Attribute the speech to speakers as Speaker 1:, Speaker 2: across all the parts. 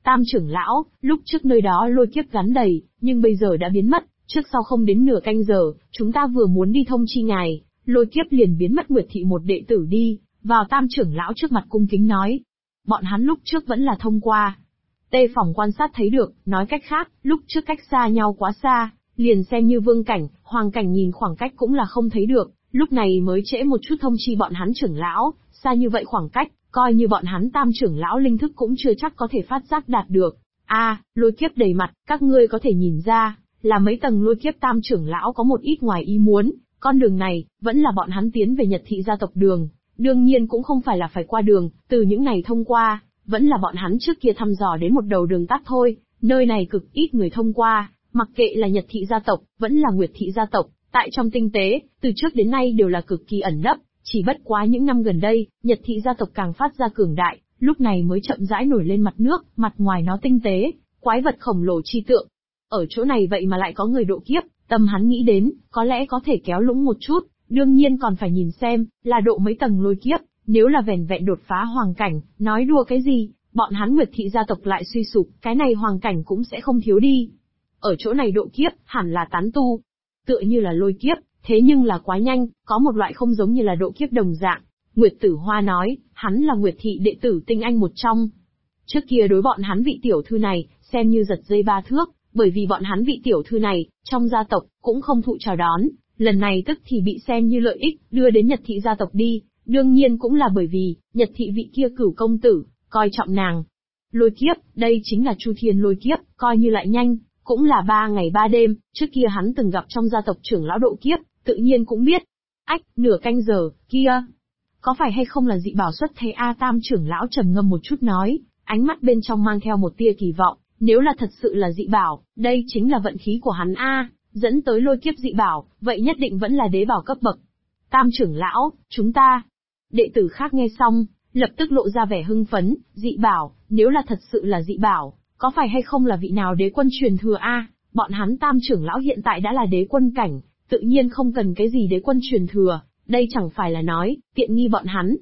Speaker 1: Tam trưởng lão, lúc trước nơi đó lôi kiếp gắn đầy, nhưng bây giờ đã biến mất, trước sau không đến nửa canh giờ, chúng ta vừa muốn đi thông chi ngài, lôi kiếp liền biến mất. Nguyệt thị một đệ tử đi vào Tam trưởng lão trước mặt cung kính nói. Bọn hắn lúc trước vẫn là thông qua. Tê Phòng quan sát thấy được, nói cách khác, lúc trước cách xa nhau quá xa, liền xem như vương cảnh, hoàng cảnh nhìn khoảng cách cũng là không thấy được, lúc này mới trễ một chút thông chi bọn hắn trưởng lão, xa như vậy khoảng cách, coi như bọn hắn Tam trưởng lão linh thức cũng chưa chắc có thể phát giác đạt được. Lôi kiếp đầy mặt, các ngươi có thể nhìn ra, là mấy tầng lôi kiếp. Tam trưởng lão có một ít ngoài ý muốn, con đường này, vẫn là bọn hắn tiến về Nhật thị gia tộc đường, đương nhiên cũng không phải là phải qua đường, từ những này thông qua, vẫn là bọn hắn trước kia thăm dò đến một đầu đường tắt thôi, nơi này cực ít người thông qua, mặc kệ là Nhật thị gia tộc, vẫn là Nguyệt thị gia tộc, tại trong tinh tế, từ trước đến nay đều là cực kỳ ẩn nấp, chỉ bất quá những năm gần đây, Nhật thị gia tộc càng phát ra cường đại, lúc này mới chậm rãi nổi lên mặt nước, mặt ngoài nó tinh tế, quái vật khổng lồ chi tượng. Ở chỗ này vậy mà lại có người độ kiếp, tâm hắn nghĩ đến, có lẽ có thể kéo lũng một chút, đương nhiên còn phải nhìn xem, là độ mấy tầng lôi kiếp, nếu là vẻn vẹn đột phá hoàng cảnh, nói đùa cái gì, bọn hắn Nguyệt thị gia tộc lại suy sụp, cái này hoàng cảnh cũng sẽ không thiếu đi. Ở chỗ này độ kiếp, hẳn là tán tu, tựa như là lôi kiếp, thế nhưng là quá nhanh, có một loại không giống như là độ kiếp đồng dạng. Nguyệt Tử Hoa nói, hắn là Nguyệt thị đệ tử tinh anh một trong. Trước kia đối bọn hắn vị tiểu thư này, xem như giật dây ba thước, bởi vì bọn hắn vị tiểu thư này, trong gia tộc, cũng không thụ chào đón, lần này tức thì bị xem như lợi ích, đưa đến Nhật thị gia tộc đi, đương nhiên cũng là bởi vì, Nhật thị vị kia Cửu công tử, coi trọng nàng. Lôi kiếp, đây chính là Chu Thiên lôi kiếp, coi như lại nhanh, cũng là 3 ngày 3 đêm, trước kia hắn từng gặp trong gia tộc trưởng lão độ kiếp, tự nhiên cũng biết. Nửa canh giờ, kia, có phải hay không là dị bảo xuất thế Tam trưởng lão trầm ngâm một chút nói, ánh mắt bên trong mang theo một tia kỳ vọng, nếu là thật sự là dị bảo, đây chính là vận khí của hắn dẫn tới lôi kiếp dị bảo, vậy nhất định vẫn là đế bảo cấp bậc. Tam trưởng lão, chúng ta. Đệ tử khác nghe xong, lập tức lộ ra vẻ hưng phấn, dị bảo, nếu là thật sự là dị bảo, có phải hay không là vị nào đế quân truyền thừa bọn hắn Tam trưởng lão hiện tại đã là đế quân cảnh, tự nhiên không cần cái gì đế quân truyền thừa, đây chẳng phải là nói, tiện nghi bọn hắn.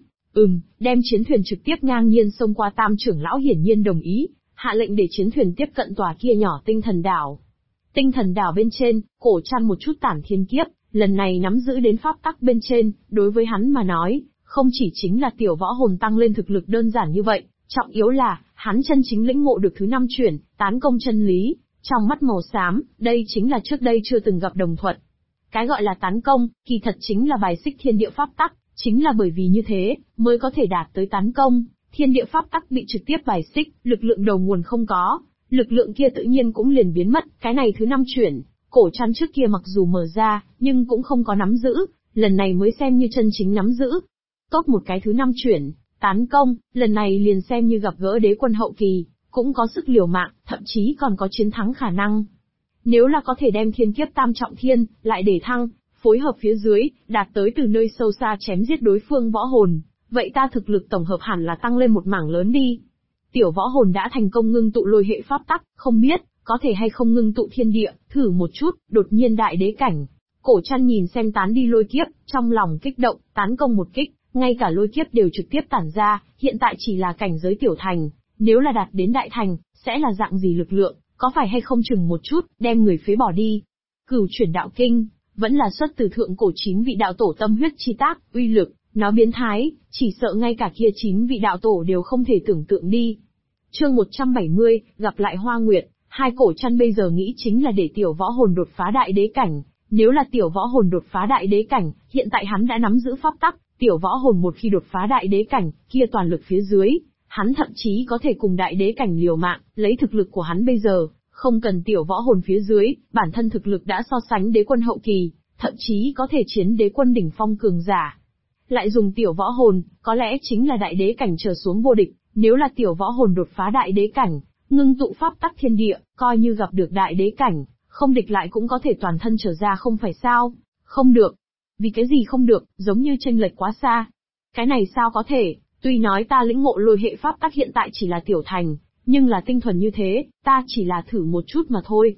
Speaker 1: Đem chiến thuyền trực tiếp ngang nhiên xông qua. Tam trưởng lão hiển nhiên đồng ý, hạ lệnh để chiến thuyền tiếp cận tòa kia nhỏ tinh thần đảo. Tinh thần đảo bên trên, cổ chăn một chút tản thiên kiếp, lần này nắm giữ đến pháp tắc bên trên, đối với hắn mà nói, không chỉ chính là tiểu võ hồn tăng lên thực lực đơn giản như vậy, trọng yếu là, hắn chân chính lĩnh ngộ được thứ 5 chuyển, tán công chân lý, trong mắt màu xám, đây chính là trước đây chưa từng gặp đồng thuận. Cái gọi là tán công, kỳ thật chính là bài xích thiên địa pháp tắc, chính là bởi vì như thế, mới có thể đạt tới tán công, thiên địa pháp tắc bị trực tiếp bài xích, lực lượng đầu nguồn không có, lực lượng kia tự nhiên cũng liền biến mất, cái này thứ 5 chuyển, cổ chăn trước kia mặc dù mở ra, nhưng cũng không có nắm giữ, lần này mới xem như chân chính nắm giữ. Tốt một cái thứ 5 chuyển, tán công, lần này liền xem như gặp gỡ đế quân hậu kỳ, cũng có sức liều mạng, thậm chí còn có chiến thắng khả năng. Nếu là có thể đem thiên kiếp tam trọng thiên, lại để thăng, phối hợp phía dưới, đạt tới từ nơi sâu xa chém giết đối phương võ hồn, vậy ta thực lực tổng hợp hẳn là tăng lên một mảng lớn đi. Tiểu võ hồn đã thành công ngưng tụ lôi hệ pháp tắc, không biết, có thể hay không ngưng tụ thiên địa, thử một chút, đột nhiên đại đế cảnh. Cổ chăn nhìn xem tán đi lôi kiếp, trong lòng kích động, tán công một kích, ngay cả lôi kiếp đều trực tiếp tản ra, hiện tại chỉ là cảnh giới tiểu thành, nếu là đạt đến đại thành, sẽ là dạng gì lực lượng, có phải hay không chừng một chút, đem người phế bỏ đi. Cửu chuyển đạo kinh, vẫn là xuất từ thượng cổ 9 vị đạo tổ tâm huyết chi tác, uy lực, nó biến thái, chỉ sợ ngay cả kia 9 vị đạo tổ đều không thể tưởng tượng đi. Chương 170, gặp lại Hoa Nguyệt, hai cổ chăn bây giờ nghĩ chính là để tiểu võ hồn đột phá đại đế cảnh, nếu là tiểu võ hồn đột phá đại đế cảnh, hiện tại hắn đã nắm giữ pháp tắc, tiểu võ hồn một khi đột phá đại đế cảnh, kia toàn lực phía dưới, hắn thậm chí có thể cùng đại đế cảnh liều mạng, lấy thực lực của hắn bây giờ, không cần tiểu võ hồn phía dưới, bản thân thực lực đã so sánh đế quân hậu kỳ, thậm chí có thể chiến đế quân đỉnh phong cường giả. Lại dùng tiểu võ hồn, có lẽ chính là đại đế cảnh trở xuống vô địch, nếu là tiểu võ hồn đột phá đại đế cảnh, ngưng tụ pháp tắc thiên địa, coi như gặp được đại đế cảnh, không địch lại cũng có thể toàn thân trở ra không phải sao? Không được. Vì cái gì không được, giống như chênh lệch quá xa. Cái này sao có thể, tuy nói ta lĩnh ngộ lôi hệ pháp tắc hiện tại chỉ là tiểu thành, nhưng là tinh thuần như thế, ta chỉ là thử một chút mà thôi.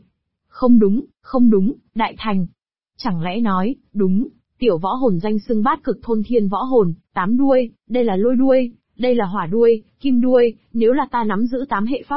Speaker 1: Không đúng, đại thành. Chẳng lẽ nói, đúng, tiểu võ hồn danh xưng bát cực thôn thiên võ hồn, 8 đuôi, đây là lôi đuôi, đây là hỏa đuôi, kim đuôi, nếu là ta nắm giữ 8 hệ pháp tắc,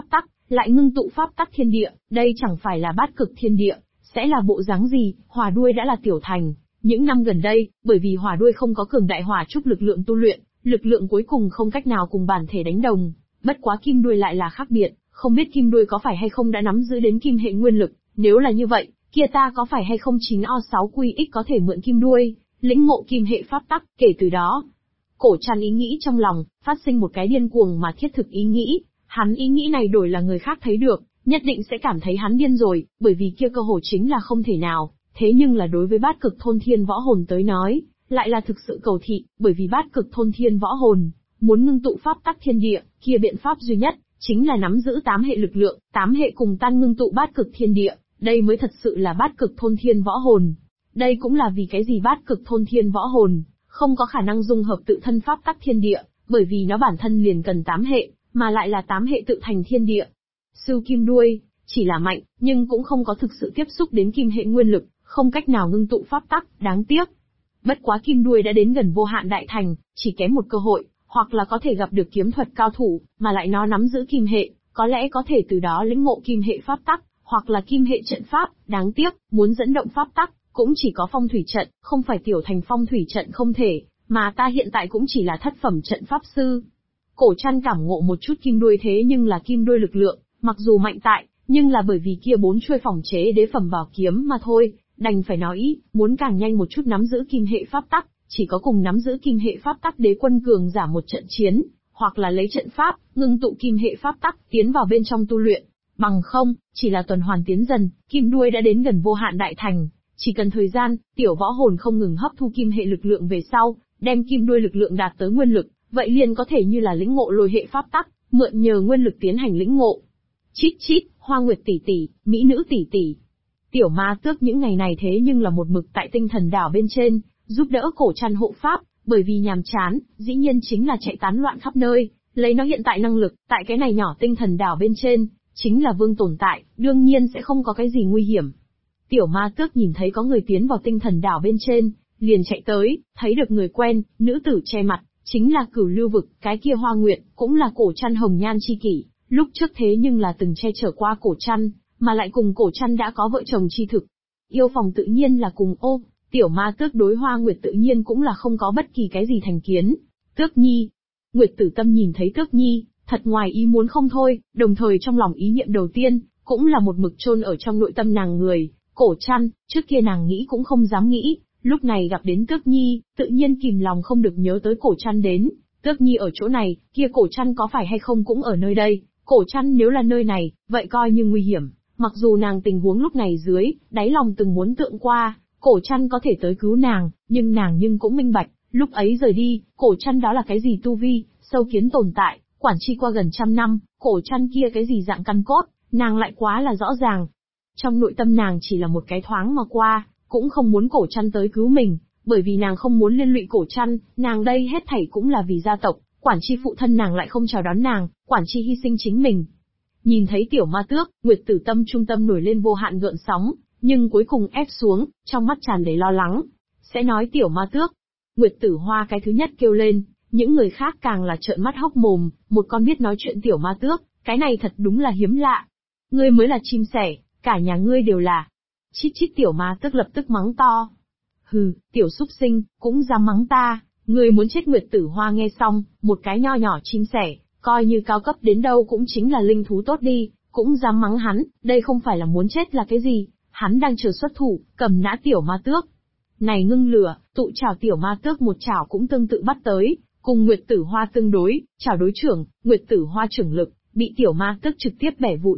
Speaker 1: lại ngưng tụ pháp tắc thiên địa, đây chẳng phải là bát cực thiên địa, sẽ là bộ dáng gì? Hỏa đuôi đã là tiểu thành. Những năm gần đây, bởi vì hỏa đuôi không có cường đại hỏa trúc lực lượng tu luyện, lực lượng cuối cùng không cách nào cùng bản thể đánh đồng. Bất quá kim đuôi lại là khác biệt, không biết kim đuôi có phải hay không đã nắm giữ đến kim hệ nguyên lực, nếu là như vậy, kia ta có phải hay không 9O6QX có thể mượn kim đuôi, lĩnh ngộ kim hệ pháp tắc, kể từ đó. Cổ Trăn ý nghĩ trong lòng, phát sinh một cái điên cuồng mà thiết thực ý nghĩ, hắn ý nghĩ này đổi là người khác thấy được, nhất định sẽ cảm thấy hắn điên rồi, bởi vì kia cơ hồ chính là không thể nào, thế nhưng là đối với bát cực thôn thiên võ hồn tới nói, lại là thực sự cầu thị, bởi vì bát cực thôn thiên võ hồn, muốn ngưng tụ pháp tắc thiên địa, kia biện pháp duy nhất, chính là nắm giữ 8 hệ lực lượng, 8 hệ cùng tan ngưng tụ bát cực thiên địa, đây mới thật sự là bát cực thôn thiên võ hồn. Đây cũng là vì cái gì bát cực thôn thiên võ hồn, không có khả năng dung hợp tự thân pháp tắc thiên địa, bởi vì nó bản thân liền cần 8 hệ, mà lại là 8 hệ tự thành thiên địa. Sưu kim đuôi, chỉ là mạnh, nhưng cũng không có thực sự tiếp xúc đến kim hệ nguyên lực, không cách nào ngưng tụ pháp tắc, đáng tiếc. Bất quá kim đuôi đã đến gần vô hạn đại thành, chỉ kém một cơ hội, hoặc là có thể gặp được kiếm thuật cao thủ, mà lại nó nắm giữ kim hệ, có lẽ có thể từ đó lĩnh ngộ kim hệ pháp tắc, hoặc là kim hệ trận pháp, đáng tiếc, muốn dẫn động pháp tắc, cũng chỉ có phong thủy trận, không phải tiểu thành phong thủy trận không thể, mà ta hiện tại cũng chỉ là thất phẩm trận pháp sư. Cổ Trăn cảm ngộ một chút kim đuôi thế nhưng là kim đuôi lực lượng, mặc dù mạnh tại, nhưng là bởi vì kia 4 chuôi phòng chế đế phẩm bảo kiếm mà thôi, đành phải nói, muốn càng nhanh một chút nắm giữ kim hệ pháp tắc, chỉ có cùng nắm giữ kim hệ pháp tắc đế quân cường giả một trận chiến, hoặc là lấy trận pháp, ngưng tụ kim hệ pháp tắc, tiến vào bên trong tu luyện. Bằng không, chỉ là tuần hoàn tiến dần, kim đuôi đã đến gần vô hạn đại thành, chỉ cần thời gian, tiểu võ hồn không ngừng hấp thu kim hệ lực lượng về sau, đem kim đuôi lực lượng đạt tới nguyên lực, vậy liền có thể như là lĩnh ngộ lôi hệ pháp tắc, mượn nhờ nguyên lực tiến hành lĩnh ngộ. Chít chít, Hoa Nguyệt tỷ tỷ, mỹ nữ tỷ tỷ. Tiểu Ma Tước những ngày này thế nhưng là một mực tại tinh thần đảo bên trên, giúp đỡ Cổ Trăn hộ pháp, bởi vì nhàm chán, dĩ nhiên chính là chạy tán loạn khắp nơi, lấy nó hiện tại năng lực, tại cái này nhỏ tinh thần đảo bên trên, chính là vương tồn tại, đương nhiên sẽ không có cái gì nguy hiểm. Tiểu Ma Tước nhìn thấy có người tiến vào tinh thần đảo bên trên, liền chạy tới, thấy được người quen, nữ tử che mặt, chính là Cửu Lưu Vực, cái kia Hoa Nguyệt, cũng là Cổ Trăn hồng nhan chi kỷ, lúc trước thế nhưng là từng che chở qua Cổ Trăn, mà lại cùng Cổ Trăn đã có vợ chồng chi thực. Yêu phòng tự nhiên là cùng Tiểu Ma Tước đối Hoa Nguyệt tự nhiên cũng là không có bất kỳ cái gì thành kiến. Tước Nhi. Nguyệt Tử Tâm nhìn thấy Tước Nhi, thật ngoài ý muốn không thôi, đồng thời trong lòng ý niệm đầu tiên, cũng là một mực chôn ở trong nội tâm nàng người, Cổ Trăn, trước kia nàng nghĩ cũng không dám nghĩ, lúc này gặp đến Tước Nhi, tự nhiên kìm lòng không được nhớ tới Cổ Trăn đến. Tước Nhi ở chỗ này, kia Cổ Trăn có phải hay không cũng ở nơi đây, Cổ Trăn nếu là nơi này, vậy coi như nguy hiểm, mặc dù nàng tình huống lúc này dưới, đáy lòng từng muốn tượng qua, Cổ Trăn có thể tới cứu nàng, nhưng nàng cũng minh bạch, lúc ấy rời đi, Cổ Trăn đó là cái gì tu vi, sâu kiến tồn tại, quản tri qua gần 100 năm, Cổ Trăn kia cái gì dạng căn cốt, nàng lại quá là rõ ràng. Trong nội tâm nàng chỉ là một cái thoáng mà qua, cũng không muốn Cổ Trăn tới cứu mình, bởi vì nàng không muốn liên lụy Cổ Trăn, nàng đây hết thảy cũng là vì gia tộc, quản tri phụ thân nàng lại không chào đón nàng, quản tri hy sinh chính mình. Nhìn thấy Tiểu Ma Tước, Nguyệt Tử Tâm trung tâm nổi lên vô hạn gợn sóng, nhưng cuối cùng ép xuống, trong mắt tràn đầy lo lắng. Sẽ nói Tiểu Ma Tước. Nguyệt Tử Hoa cái thứ nhất kêu lên, những người khác càng là trợn mắt hốc mồm, một con biết nói chuyện Tiểu Ma Tước, cái này thật đúng là hiếm lạ. Ngươi mới là chim sẻ, cả nhà ngươi đều là. Chít chít Tiểu Ma Tước lập tức mắng to. Hừ, tiểu súc sinh, cũng dám mắng ta, ngươi muốn chết. Nguyệt Tử Hoa nghe xong, một cái nho nhỏ chim sẻ, coi như cao cấp đến đâu cũng chính là linh thú tốt đi, cũng dám mắng hắn, đây không phải là muốn chết là cái gì, hắn đang chờ xuất thủ, cầm nã Tiểu Ma Tước. Này ngưng lửa, tụ chảo Tiểu Ma Tước một chảo cũng tương tự bắt tới, cùng Nguyệt Tử Hoa tương đối, chảo đối trưởng, Nguyệt Tử Hoa trưởng lực, bị Tiểu Ma Tước trực tiếp bẻ vụn.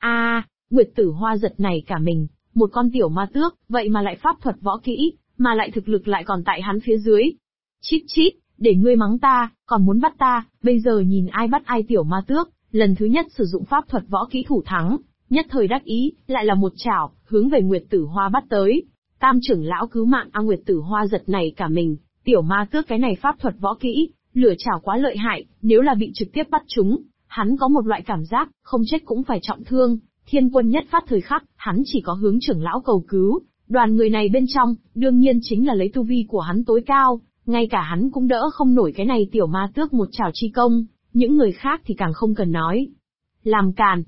Speaker 1: Nguyệt Tử Hoa giật nảy cả mình, một con Tiểu Ma Tước, vậy mà lại pháp thuật võ kỹ, mà lại thực lực lại còn tại hắn phía dưới. Chít chít, để ngươi mắng ta, còn muốn bắt ta, bây giờ nhìn ai bắt ai. Tiểu Ma Tước, lần thứ nhất sử dụng pháp thuật võ kỹ thủ thắng, nhất thời đắc ý, lại là một chảo, hướng về Nguyệt Tử Hoa bắt tới. Tam trưởng lão cứu mạng. Nguyệt Tử Hoa giật nảy cả mình, Tiểu Ma Tước cái này pháp thuật võ kỹ, lửa chảo quá lợi hại, nếu là bị trực tiếp bắt chúng, hắn có một loại cảm giác, không chết cũng phải trọng thương. Thiên Quân nhất phát thời khắc, hắn chỉ có hướng trưởng lão cầu cứu, đoàn người này bên trong, đương nhiên chính là lấy tu vi của hắn tối cao, ngay cả hắn cũng đỡ không nổi cái này Tiểu Ma Tước một chảo chi công, những người khác thì càng không cần nói. Làm càn.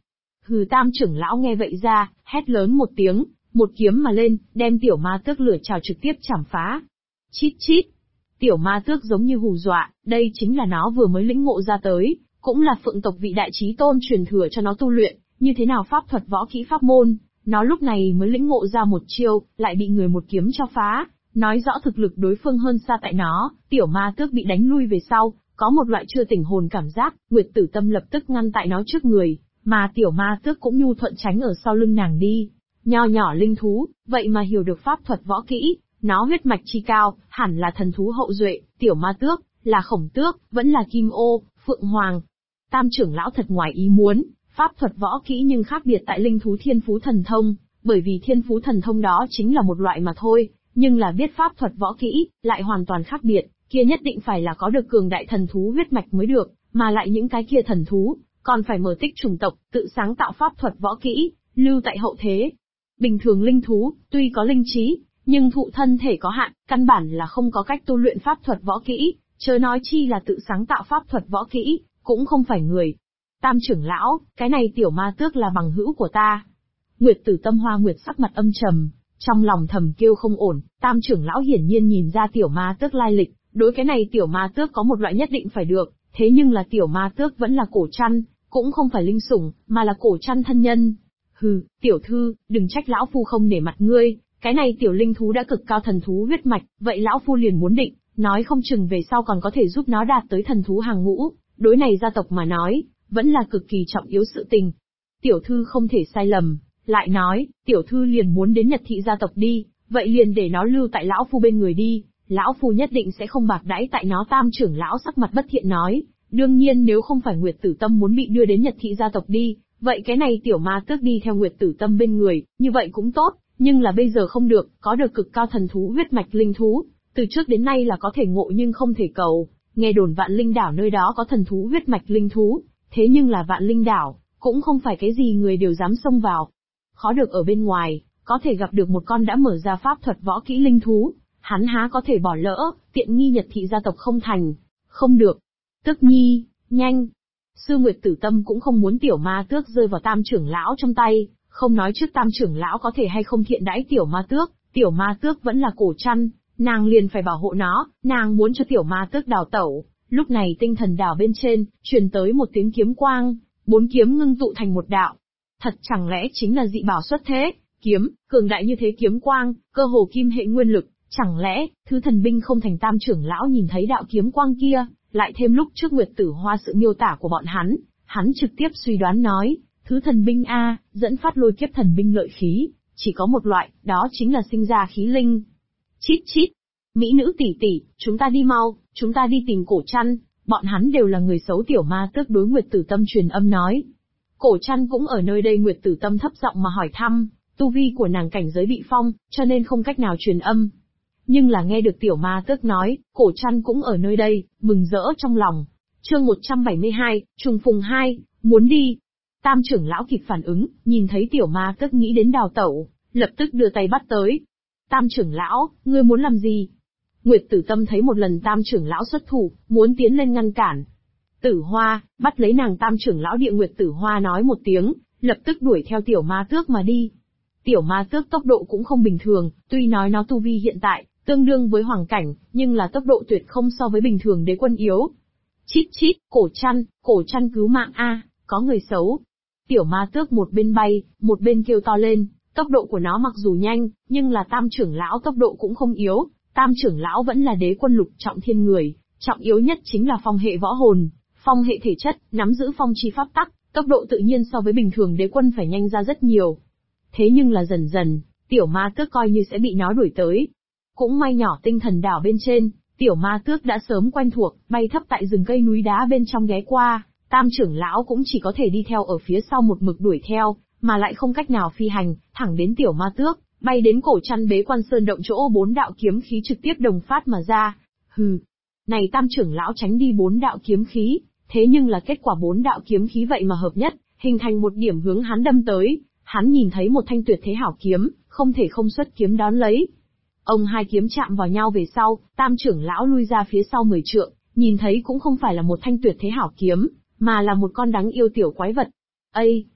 Speaker 1: Hừ, tam trưởng lão nghe vậy ra, hét lớn một tiếng, một kiếm mà lên, đem tiểu ma tước lửa trào trực tiếp chảm phá. Chít chít. Tiểu ma tước giống như hù dọa, đây chính là nó vừa mới lĩnh ngộ ra tới, cũng là phượng tộc vị đại chí tôn truyền thừa cho nó tu luyện, như thế nào pháp thuật võ kỹ pháp môn, nó lúc này mới lĩnh ngộ ra một chiêu, lại bị người một kiếm cho phá, nói rõ thực lực đối phương hơn xa tại nó. Tiểu ma tước bị đánh lui về sau, có một loại chưa tỉnh hồn cảm giác, Nguyệt Tử Tâm lập tức ngăn tại nó trước người, mà tiểu ma tước cũng nhu thuận tránh ở sau lưng nàng đi. Nho nhỏ linh thú, vậy mà hiểu được pháp thuật võ kỹ, nó huyết mạch chi cao, hẳn là thần thú hậu duệ. Tiểu ma tước, là khổng tước, vẫn là kim ô, phượng hoàng. Tam trưởng lão thật ngoài ý muốn, pháp thuật võ kỹ nhưng khác biệt tại linh thú thiên phú thần thông, bởi vì thiên phú thần thông đó chính là một loại mà thôi, nhưng là biết pháp thuật võ kỹ, lại hoàn toàn khác biệt, kia nhất định phải là có được cường đại thần thú huyết mạch mới được, mà lại những cái kia thần thú, còn phải mở tích chủng tộc, tự sáng tạo pháp thuật võ kỹ, lưu tại hậu thế. Bình thường linh thú, tuy có linh trí, nhưng thụ thân thể có hạn, căn bản là không có cách tu luyện pháp thuật võ kỹ, chớ nói chi là tự sáng tạo pháp thuật võ kỹ, cũng không phải người. Tam trưởng lão, cái này tiểu ma tước là bằng hữu của ta. Nguyệt Tử Tâm Hoa Nguyệt sắc mặt âm trầm, trong lòng thầm kêu không ổn. Tam trưởng lão hiển nhiên nhìn ra tiểu ma tước lai lịch, đối cái này tiểu ma tước có một loại nhất định phải được, thế nhưng là tiểu ma tước vẫn là cổ trăn, cũng không phải linh sủng, mà là cổ trăn thân nhân. Hừ, tiểu thư, đừng trách lão phu không nể mặt ngươi, cái này tiểu linh thú đã cực cao thần thú huyết mạch, vậy lão phu liền muốn định, nói không chừng về sau còn có thể giúp nó đạt tới thần thú hàng ngũ, đối này gia tộc mà nói, vẫn là cực kỳ trọng yếu sự tình. Tiểu thư không thể sai lầm, lại nói, tiểu thư liền muốn đến Nhật thị gia tộc đi, vậy liền để nó lưu tại lão phu bên người đi, lão phu nhất định sẽ không bạc đãi tại nó. Tam trưởng lão sắc mặt bất thiện nói, đương nhiên nếu không phải Nguyệt Tử Tâm muốn bị đưa đến Nhật thị gia tộc đi, vậy cái này tiểu ma tước đi theo Nguyệt Tử Tâm bên người, như vậy cũng tốt, nhưng là bây giờ không được, có được cực cao thần thú huyết mạch linh thú, từ trước đến nay là có thể ngộ nhưng không thể cầu, nghe đồn Vạn Linh đảo nơi đó có thần thú huyết mạch linh thú, thế nhưng là Vạn Linh đảo, cũng không phải cái gì người đều dám xông vào. Khó được ở bên ngoài, có thể gặp được một con đã mở ra pháp thuật võ kỹ linh thú, hắn há có thể bỏ lỡ, tiện nghi Nhật thị gia tộc không thành. Không được. Tước nhi, nhanh. Sư Nguyệt Tử Tâm cũng không muốn tiểu ma tước rơi vào tam trưởng lão trong tay, không nói trước tam trưởng lão có thể hay không thiện đãi tiểu ma tước vẫn là cổ trăn, nàng liền phải bảo hộ nó, nàng muốn cho tiểu ma tước đào tẩu. Lúc này tinh thần đảo bên trên, truyền tới một tiếng kiếm quang, 4 kiếm ngưng tụ thành một đạo. Thật chẳng lẽ chính là dị bảo xuất thế, kiếm, cường đại như thế kiếm quang, cơ hồ kim hệ nguyên lực, chẳng lẽ, thứ thần binh không thành. Tam trưởng lão nhìn thấy đạo kiếm quang kia, lại thêm lúc trước Nguyệt Tử Hoa sự miêu tả của bọn hắn trực tiếp suy đoán nói, thứ thần binh A, dẫn phát lôi kiếp thần binh lợi khí, chỉ có một loại, đó chính là sinh ra khí linh. Chít chít, mỹ nữ tỷ tỷ, chúng ta đi mau, chúng ta đi tìm cổ trăn, bọn hắn đều là người xấu. Tiểu ma tước đối Nguyệt Tử Tâm truyền âm nói. Cổ trăn cũng ở nơi đây. Nguyệt Tử Tâm thấp giọng mà hỏi thăm, tu vi của nàng cảnh giới bị phong, cho nên không cách nào truyền âm. Nhưng là nghe được tiểu ma tước nói, cổ trăn cũng ở nơi đây, mừng rỡ trong lòng. Chương 172, trùng phùng 2, muốn đi. Tam trưởng lão kịp phản ứng, nhìn thấy tiểu ma tước nghĩ đến đào tẩu, lập tức đưa tay bắt tới. Tam trưởng lão, ngươi muốn làm gì? Nguyệt Tử Tâm thấy một lần tam trưởng lão xuất thủ, muốn tiến lên ngăn cản. Tử Hoa, bắt lấy nàng. Tam trưởng lão Địa Nguyệt Tử Hoa nói một tiếng, lập tức đuổi theo tiểu ma tước mà đi. Tiểu ma tước tốc độ cũng không bình thường, tuy nói nó tu vi hiện tại, tương đương với hoàng cảnh, nhưng là tốc độ tuyệt không so với bình thường đế quân yếu. Chít chít, cổ trăn cứu mạng A, có người xấu. Tiểu ma tước một bên bay, một bên kêu to lên, tốc độ của nó mặc dù nhanh, nhưng là tam trưởng lão tốc độ cũng không yếu, tam trưởng lão vẫn là đế quân lục trọng thiên người, trọng yếu nhất chính là phong hệ võ hồn, phong hệ thể chất, nắm giữ phong chi pháp tắc, tốc độ tự nhiên so với bình thường đế quân phải nhanh ra rất nhiều. Thế nhưng là dần dần, tiểu ma tước coi như sẽ bị nó đuổi tới. Cũng may nhỏ tinh thần đảo bên trên, tiểu ma tước đã sớm quen thuộc, bay thấp tại rừng cây núi đá bên trong ghé qua, tam trưởng lão cũng chỉ có thể đi theo ở phía sau một mực đuổi theo, mà lại không cách nào phi hành, thẳng đến tiểu ma tước, bay đến cổ trăn bế quan sơn động chỗ 4 đạo kiếm khí trực tiếp đồng phát mà ra. Hừ, này tam trưởng lão tránh đi 4 đạo kiếm khí, thế nhưng là kết quả 4 đạo kiếm khí vậy mà hợp nhất, hình thành một điểm hướng hắn đâm tới. Hắn nhìn thấy một thanh tuyệt thế hảo kiếm, không thể không xuất kiếm đón lấy. Ông hai kiếm chạm vào nhau về sau, tam trưởng lão lui ra phía sau 10 trượng, nhìn thấy cũng không phải là một thanh tuyệt thế hảo kiếm, mà là một con đáng yêu tiểu quái vật. Ây!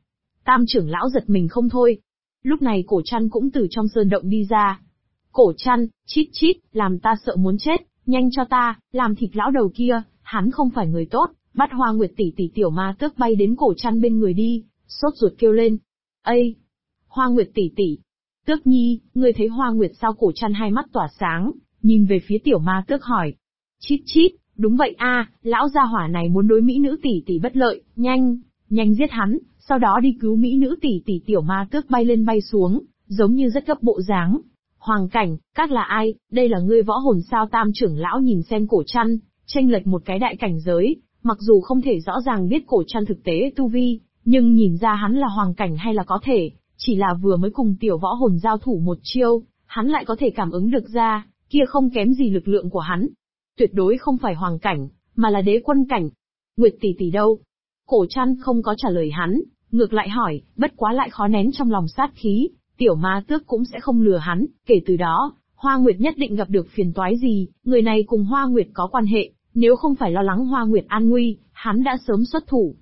Speaker 1: Tam trưởng lão giật mình không thôi. Lúc này Cổ Trăn cũng từ trong sơn động đi ra. Cổ Trăn, chít chít, làm ta sợ muốn chết, nhanh cho ta, làm thịt lão đầu kia, hắn không phải người tốt. Bắt Hoa Nguyệt tỷ tỷ tiểu ma tước bay đến Cổ Trăn bên người đi, sốt ruột kêu lên. Ây! Hoa Nguyệt tỷ tỷ! Tước nhi, ngươi thấy Hoa Nguyệt sao? Cổ Trăn hai mắt tỏa sáng, nhìn về phía tiểu ma tước hỏi. Chít chít, đúng vậy a, lão gia hỏa này muốn đối mỹ nữ tỷ tỷ bất lợi, nhanh giết hắn, sau đó đi cứu mỹ nữ tỷ tỷ. Tiểu ma tước bay lên bay xuống, giống như rất gấp bộ dáng. Hoàng cảnh, các là ai, đây là ngươi võ hồn sao? Tam trưởng lão nhìn xem Cổ Trăn, chênh lệch một cái đại cảnh giới, mặc dù không thể rõ ràng biết Cổ Trăn thực tế tu vi, nhưng nhìn ra hắn là hoàng cảnh hay là có thể, chỉ là vừa mới cùng tiểu võ hồn giao thủ một chiêu, hắn lại có thể cảm ứng được ra, kia không kém gì lực lượng của hắn. Tuyệt đối không phải hoàng cảnh, mà là đế quân cảnh. Nguyệt tỷ tỷ đâu? Cổ Trăn không có trả lời hắn, ngược lại hỏi, bất quá lại khó nén trong lòng sát khí, tiểu ma tước cũng sẽ không lừa hắn, kể từ đó, Hoa Nguyệt nhất định gặp được phiền toái gì, người này cùng Hoa Nguyệt có quan hệ, nếu không phải lo lắng Hoa Nguyệt an nguy, hắn đã sớm xuất thủ.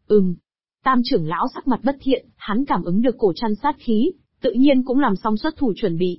Speaker 1: Tam trưởng lão sắc mặt bất thiện, hắn cảm ứng được Cổ Trăn sát khí, tự nhiên cũng làm xong xuất thủ chuẩn bị.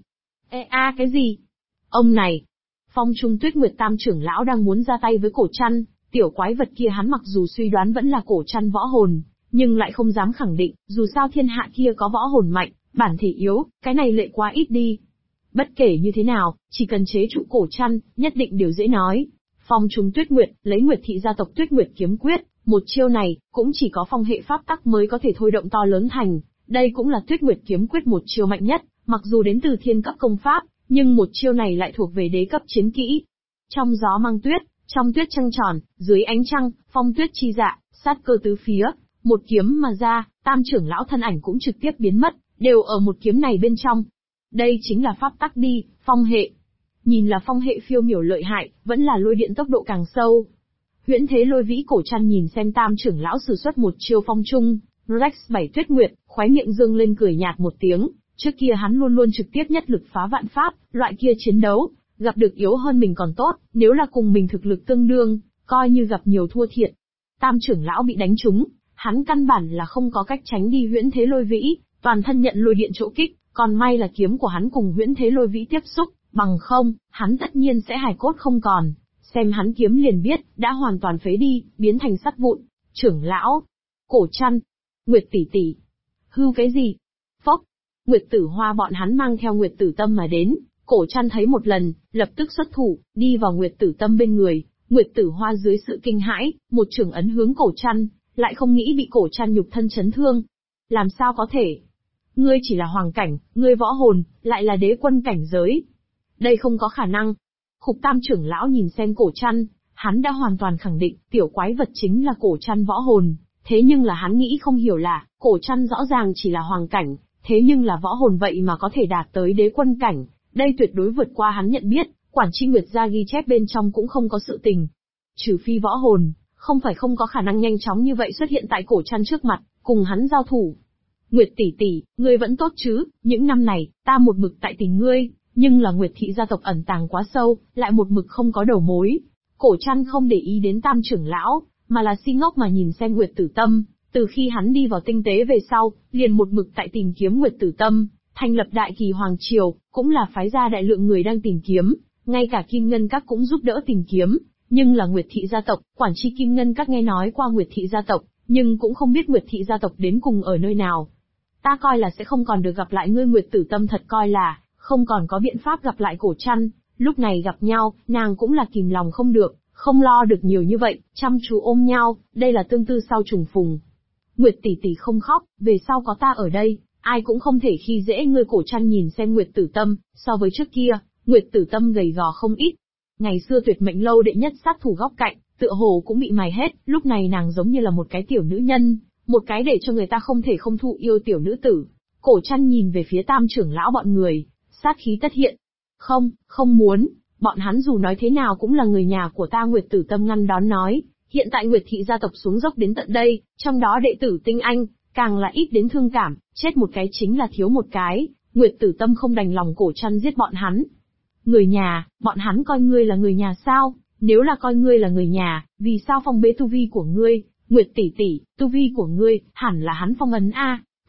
Speaker 1: Cái gì? Ông này! Phong Trung Tuyết Nguyệt Tam trưởng lão đang muốn ra tay với Cổ Trăn, tiểu quái vật kia hắn mặc dù suy đoán vẫn là Cổ Trăn võ hồn, nhưng lại không dám khẳng định, dù sao thiên hạ kia có võ hồn mạnh, bản thể yếu, cái này lệ quá ít đi. Bất kể như thế nào, chỉ cần chế trụ Cổ Trăn, nhất định đều dễ nói. Phong Trung Tuyết Nguyệt, lấy Nguyệt thị gia tộc Tuyết Nguyệt kiếm quyết, một chiêu này, cũng chỉ có phong hệ pháp tắc mới có thể thôi động to lớn thành, đây cũng là Tuyết Nguyệt kiếm quyết một chiêu mạnh nhất, mặc dù đến từ thiên cấp công pháp, nhưng một chiêu này lại thuộc về đế cấp chiến kỹ. Trong gió mang tuyết, trong tuyết trăng tròn, dưới ánh trăng, phong tuyết chi dạ, sát cơ tứ phía, một kiếm mà ra, tam trưởng lão thân ảnh cũng trực tiếp biến mất, đều ở một kiếm này bên trong. Đây chính là pháp tắc đi, phong hệ. Nhìn là phong hệ phiêu miểu lợi hại, vẫn là lôi điện tốc độ càng sâu. Huyễn Thế Lôi Vĩ Cổ Trăn nhìn xem tam trưởng lão sử xuất một chiêu phong trung, Rex bảy Tuyết Nguyệt, khóe miệng dương lên cười nhạt một tiếng, trước kia hắn luôn luôn trực tiếp nhất lực phá vạn pháp, loại kia chiến đấu, gặp được yếu hơn mình còn tốt, nếu là cùng mình thực lực tương đương, coi như gặp nhiều thua thiệt. Tam trưởng lão bị đánh trúng, hắn căn bản là không có cách tránh đi Huyễn Thế Lôi Vĩ, toàn thân nhận lôi điện chỗ kích, còn may là kiếm của hắn cùng Huyễn Thế Lôi Vĩ tiếp xúc, bằng không, hắn tất nhiên sẽ hài cốt không còn. Xem hắn kiếm liền biết, đã hoàn toàn phế đi, biến thành sắt vụn. Trưởng lão, Cổ Trăn, Nguyệt tỷ tỷ, hưu cái gì? Phốc, Nguyệt Tử Hoa bọn hắn mang theo Nguyệt Tử Tâm mà đến, Cổ Trăn thấy một lần, lập tức xuất thủ, đi vào Nguyệt Tử Tâm bên người. Nguyệt Tử Hoa dưới sự kinh hãi, một trường ấn hướng Cổ Trăn, lại không nghĩ bị Cổ Trăn nhục thân chấn thương. Làm sao có thể? Ngươi chỉ là hoàng cảnh, ngươi võ hồn, lại là đế quân cảnh giới. Đây không có khả năng. Khục Tam trưởng lão nhìn xem Cổ Trăn, hắn đã hoàn toàn khẳng định, tiểu quái vật chính là Cổ Trăn võ hồn, thế nhưng là hắn nghĩ không hiểu là, Cổ Trăn rõ ràng chỉ là hoàng cảnh, thế nhưng là võ hồn vậy mà có thể đạt tới đế quân cảnh, đây tuyệt đối vượt qua hắn nhận biết, Quản Chi Nguyệt gia ghi chép bên trong cũng không có sự tình. Trừ phi võ hồn, không phải không có khả năng nhanh chóng như vậy xuất hiện tại Cổ Trăn trước mặt, cùng hắn giao thủ. Nguyệt tỷ tỷ, ngươi vẫn tốt chứ, những năm này, ta một mực tại tình ngươi. Nhưng là Nguyệt thị gia tộc ẩn tàng quá sâu, lại một mực không có đầu mối. Cổ Trăn không để ý đến tam trưởng lão, mà là si ngốc mà nhìn xem Nguyệt Tử Tâm, từ khi hắn đi vào tinh tế về sau, liền một mực tại tìm kiếm Nguyệt Tử Tâm, thành lập Đại Kỳ Hoàng Triều, cũng là phái ra đại lượng người đang tìm kiếm, ngay cả Kim Ngân Các cũng giúp đỡ tìm kiếm, nhưng là Nguyệt thị gia tộc, quản tri Kim Ngân Các nghe nói qua Nguyệt thị gia tộc, nhưng cũng không biết Nguyệt thị gia tộc đến cùng ở nơi nào. Ta coi là sẽ không còn được gặp lại ngươi. Nguyệt Tử Tâm thật coi là không còn có biện pháp gặp lại Cổ Trăn, lúc này gặp nhau, nàng cũng là kìm lòng không được, không lo được nhiều như vậy, chăm chú ôm nhau, đây là tương tư sau trùng phùng. Nguyệt tỷ tỷ không khóc, về sau có ta ở đây, ai cũng không thể khi dễ ngươi. Cổ Trăn nhìn xem Nguyệt Tử Tâm, so với trước kia, Nguyệt Tử Tâm gầy gò không ít. Ngày xưa Tuyệt Mệnh lâu đệ nhất sát thủ góc cạnh, tựa hồ cũng bị mài hết, lúc này nàng giống như là một cái tiểu nữ nhân, một cái để cho người ta không thể không thụ yêu tiểu nữ tử. Cổ Trăn nhìn về phía tam trưởng lão bọn người, sát khí tất hiện. Không muốn, bọn hắn dù nói thế nào cũng là người nhà của ta. Nguyệt Tử Tâm ngăn đón nói, hiện tại Nguyệt thị gia tộc xuống dốc đến tận đây, trong đó đệ tử tinh anh, càng là ít đến thương cảm, chết một cái chính là thiếu một cái, Nguyệt Tử Tâm không đành lòng Cổ Trăn giết bọn hắn. Người nhà, bọn hắn coi ngươi là người nhà sao? Nếu là coi ngươi là người nhà, vì sao phong bế tu vi của ngươi? Nguyệt tỷ tỷ, tu vi của ngươi, hẳn là hắn phong ấn a.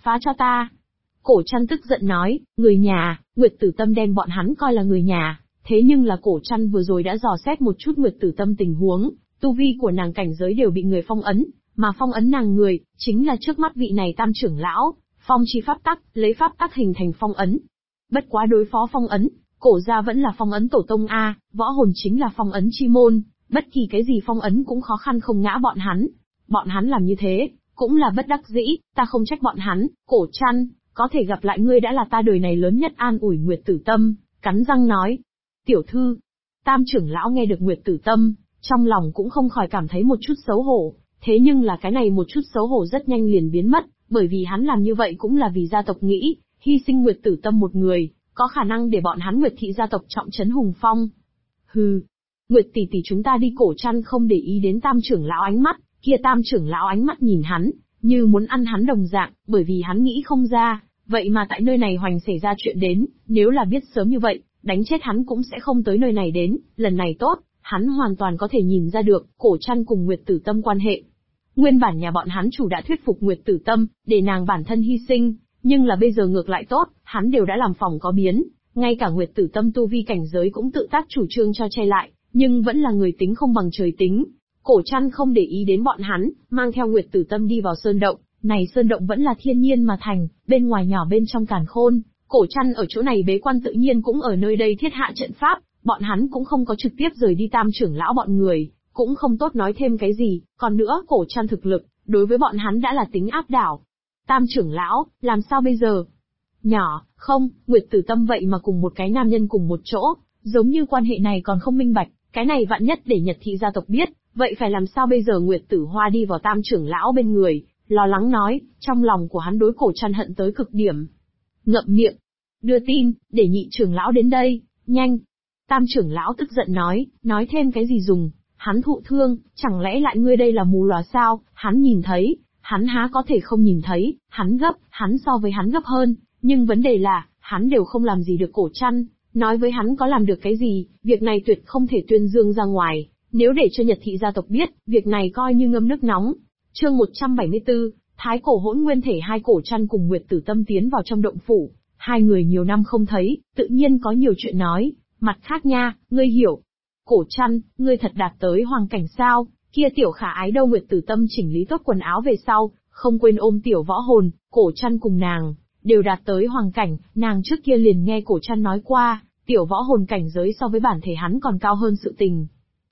Speaker 1: phá cho ta. Cổ Trăn tức giận nói, người nhà, Nguyệt Tử Tâm đem bọn hắn coi là người nhà, thế nhưng là Cổ Trăn vừa rồi đã dò xét một chút Nguyệt Tử Tâm tình huống, tu vi của nàng cảnh giới đều bị người phong ấn, mà phong ấn nàng người, chính là trước mắt vị này Tam trưởng lão, phong chi pháp tắc, lấy pháp tắc hình thành phong ấn. Bất quá đối phó phong ấn, Cổ gia vẫn là phong ấn tổ tông a, võ hồn chính là phong ấn chi môn, bất kỳ cái gì phong ấn cũng khó khăn không ngã bọn hắn. Bọn hắn làm như thế, cũng là bất đắc dĩ, ta không trách bọn hắn. Cổ Trăn, có thể gặp lại ngươi đã là ta đời này lớn nhất an ủi Nguyệt Tử Tâm, cắn răng nói. Tiểu thư, Tam trưởng lão nghe được Nguyệt Tử Tâm, trong lòng cũng không khỏi cảm thấy một chút xấu hổ, thế nhưng là cái này một chút xấu hổ rất nhanh liền biến mất, bởi vì hắn làm như vậy cũng là vì gia tộc nghĩ, hy sinh Nguyệt Tử Tâm một người, có khả năng để bọn hắn Nguyệt thị gia tộc trọng trấn hùng phong. Hừ, Nguyệt tỷ tỷ chúng ta đi. Cổ Trăn không để ý đến Tam trưởng lão ánh mắt, kia Tam trưởng lão ánh mắt nhìn hắn, như muốn ăn hắn đồng dạng, bởi vì hắn nghĩ không ra, vậy mà tại nơi này hoành xảy ra chuyện đến, nếu là biết sớm như vậy, đánh chết hắn cũng sẽ không tới nơi này đến, lần này tốt, hắn hoàn toàn có thể nhìn ra được, Cổ Trăn cùng Nguyệt Tử Tâm quan hệ. Nguyên bản nhà bọn hắn chủ đã thuyết phục Nguyệt Tử Tâm, để nàng bản thân hy sinh, nhưng là bây giờ ngược lại tốt, hắn đều đã làm phòng có biến, ngay cả Nguyệt Tử Tâm tu vi cảnh giới cũng tự tác chủ trương cho che lại, nhưng vẫn là người tính không bằng trời tính. Cổ Trăn không để ý đến bọn hắn, mang theo Nguyệt Tử Tâm đi vào sơn động, này sơn động vẫn là thiên nhiên mà thành, bên ngoài nhỏ bên trong càn khôn, Cổ Trăn ở chỗ này bế quan tự nhiên cũng ở nơi đây thiết hạ trận pháp, bọn hắn cũng không có trực tiếp rời đi Tam trưởng lão bọn người, cũng không tốt nói thêm cái gì, còn nữa Cổ Trăn thực lực, đối với bọn hắn đã là tính áp đảo. Tam trưởng lão, làm sao bây giờ? Nhỏ, không, Nguyệt Tử Tâm vậy mà cùng một cái nam nhân cùng một chỗ, giống như quan hệ này còn không minh bạch, cái này vạn nhất để Nhật thị gia tộc biết, vậy phải làm sao bây giờ? Nguyệt Tử Hoa đi vào Tam trưởng lão bên người, lo lắng nói, trong lòng của hắn đối Cổ Trăn hận tới cực điểm. Ngậm miệng, đưa tin, để nhị trưởng lão đến đây, nhanh. Tam trưởng lão tức giận nói thêm cái gì dùng, hắn thụ thương, chẳng lẽ lại ngươi đây là mù lòa sao? Hắn nhìn thấy, hắn há có thể không nhìn thấy, hắn gấp, hắn so với hắn gấp hơn, nhưng vấn đề là, hắn đều không làm gì được Cổ Trăn, nói với hắn có làm được cái gì, việc này tuyệt không thể tuyên dương ra ngoài, nếu để cho Nhật thị gia tộc biết, việc này coi như ngâm nước nóng. Chương 174, Thái Cổ Hỗn Nguyên Thể. Hai Cổ Trăn cùng Nguyệt Tử Tâm tiến vào trong động phủ, hai người nhiều năm không thấy, tự nhiên có nhiều chuyện nói, mặt khác nha, ngươi hiểu. Cổ Trăn, ngươi thật đạt tới hoàng cảnh sao? Kia tiểu khả ái đâu? Nguyệt Tử Tâm chỉnh lý tốt quần áo về sau, không quên ôm tiểu võ hồn. Cổ Trăn cùng nàng đều đạt tới hoàng cảnh, nàng trước kia liền nghe Cổ Trăn nói qua, tiểu võ hồn cảnh giới so với bản thể hắn còn cao hơn sự tình.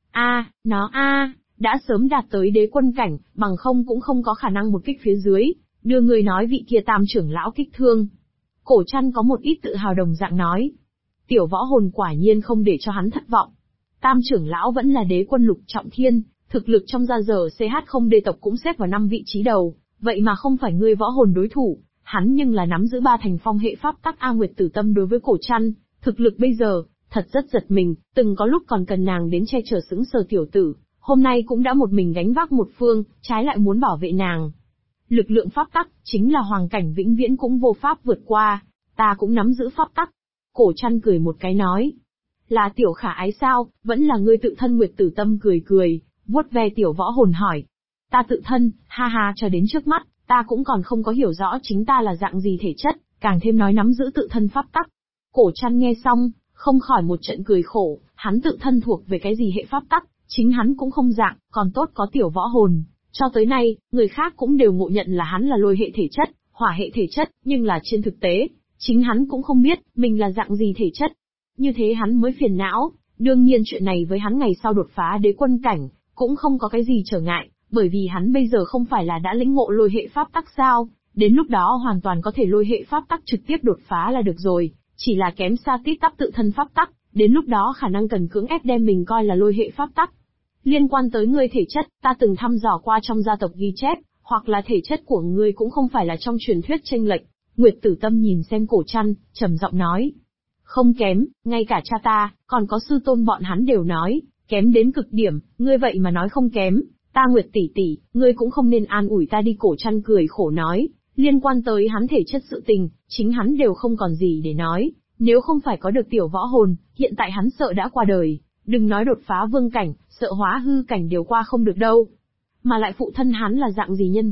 Speaker 1: Nó đã sớm đạt tới đế quân cảnh, bằng không cũng không có khả năng một kích phía dưới, đưa người nói vị kia Tam trưởng lão kích thương. Cổ Trăn có một ít tự hào đồng dạng nói. Tiểu võ hồn quả nhiên không để cho hắn thất vọng. Tam trưởng lão vẫn là đế quân lục trọng thiên, thực lực trong gia giờ CH không đê tộc cũng xếp vào 5 vị trí đầu, vậy mà không phải ngươi võ hồn đối thủ, hắn nhưng là nắm giữ 3 thành phong hệ pháp tắc. Nguyệt Tử Tâm đối với Cổ Trăn, thực lực bây giờ, thật rất giật mình, từng có lúc còn cần nàng đến che chở sững sờ tiểu tử, hôm nay cũng đã một mình gánh vác một phương, trái lại muốn bảo vệ nàng. Lực lượng pháp tắc, chính là hoàng cảnh vĩnh viễn cũng vô pháp vượt qua, ta cũng nắm giữ pháp tắc. Cổ Trăn cười một cái nói. Là tiểu khả ái sao, vẫn là ngươi tự thân? Nguyệt Tử Tâm cười, vuốt ve tiểu võ hồn hỏi. Ta tự thân, ha ha, cho đến trước mắt, ta cũng còn không có hiểu rõ chính ta là dạng gì thể chất, càng thêm nói nắm giữ tự thân pháp tắc. Cổ Trăn nghe xong, không khỏi một trận cười khổ, hắn tự thân thuộc về cái gì hệ pháp tắc, chính hắn cũng không dạng, còn tốt có tiểu võ hồn. Cho tới nay, người khác cũng đều ngộ nhận là hắn là lôi hệ thể chất, hỏa hệ thể chất, nhưng là trên thực tế, chính hắn cũng không biết, mình là dạng gì thể chất. Như thế hắn mới phiền não, đương nhiên chuyện này với hắn ngày sau đột phá đế quân cảnh, cũng không có cái gì trở ngại, bởi vì hắn bây giờ không phải là đã lĩnh ngộ lôi hệ pháp tắc sao, đến lúc đó hoàn toàn có thể lôi hệ pháp tắc trực tiếp đột phá là được rồi, chỉ là kém xa tít tắp tự thân pháp tắc, đến lúc đó khả năng cần cưỡng ép đem mình coi là lôi hệ pháp tắc. Liên quan tới ngươi thể chất, ta từng thăm dò qua trong gia tộc ghi chép, hoặc là thể chất của ngươi cũng không phải là trong truyền thuyết chênh lệch. Nguyệt Tử Tâm nhìn xem Cổ Trăn, trầm giọng nói. Không kém, ngay cả cha ta, còn có sư tôn bọn hắn đều nói, kém đến cực điểm, ngươi vậy mà nói không kém, ta Nguyệt tỷ tỷ, ngươi cũng không nên an ủi ta đi. Cổ Trăn cười khổ nói, liên quan tới hắn thể chất sự tình, chính hắn đều không còn gì để nói, nếu không phải có được tiểu võ hồn, hiện tại hắn sợ đã qua đời, đừng nói đột phá vương cảnh, sợ hóa hư cảnh đều qua không được đâu. Mà lại phụ thân hắn là dạng gì nhân vật,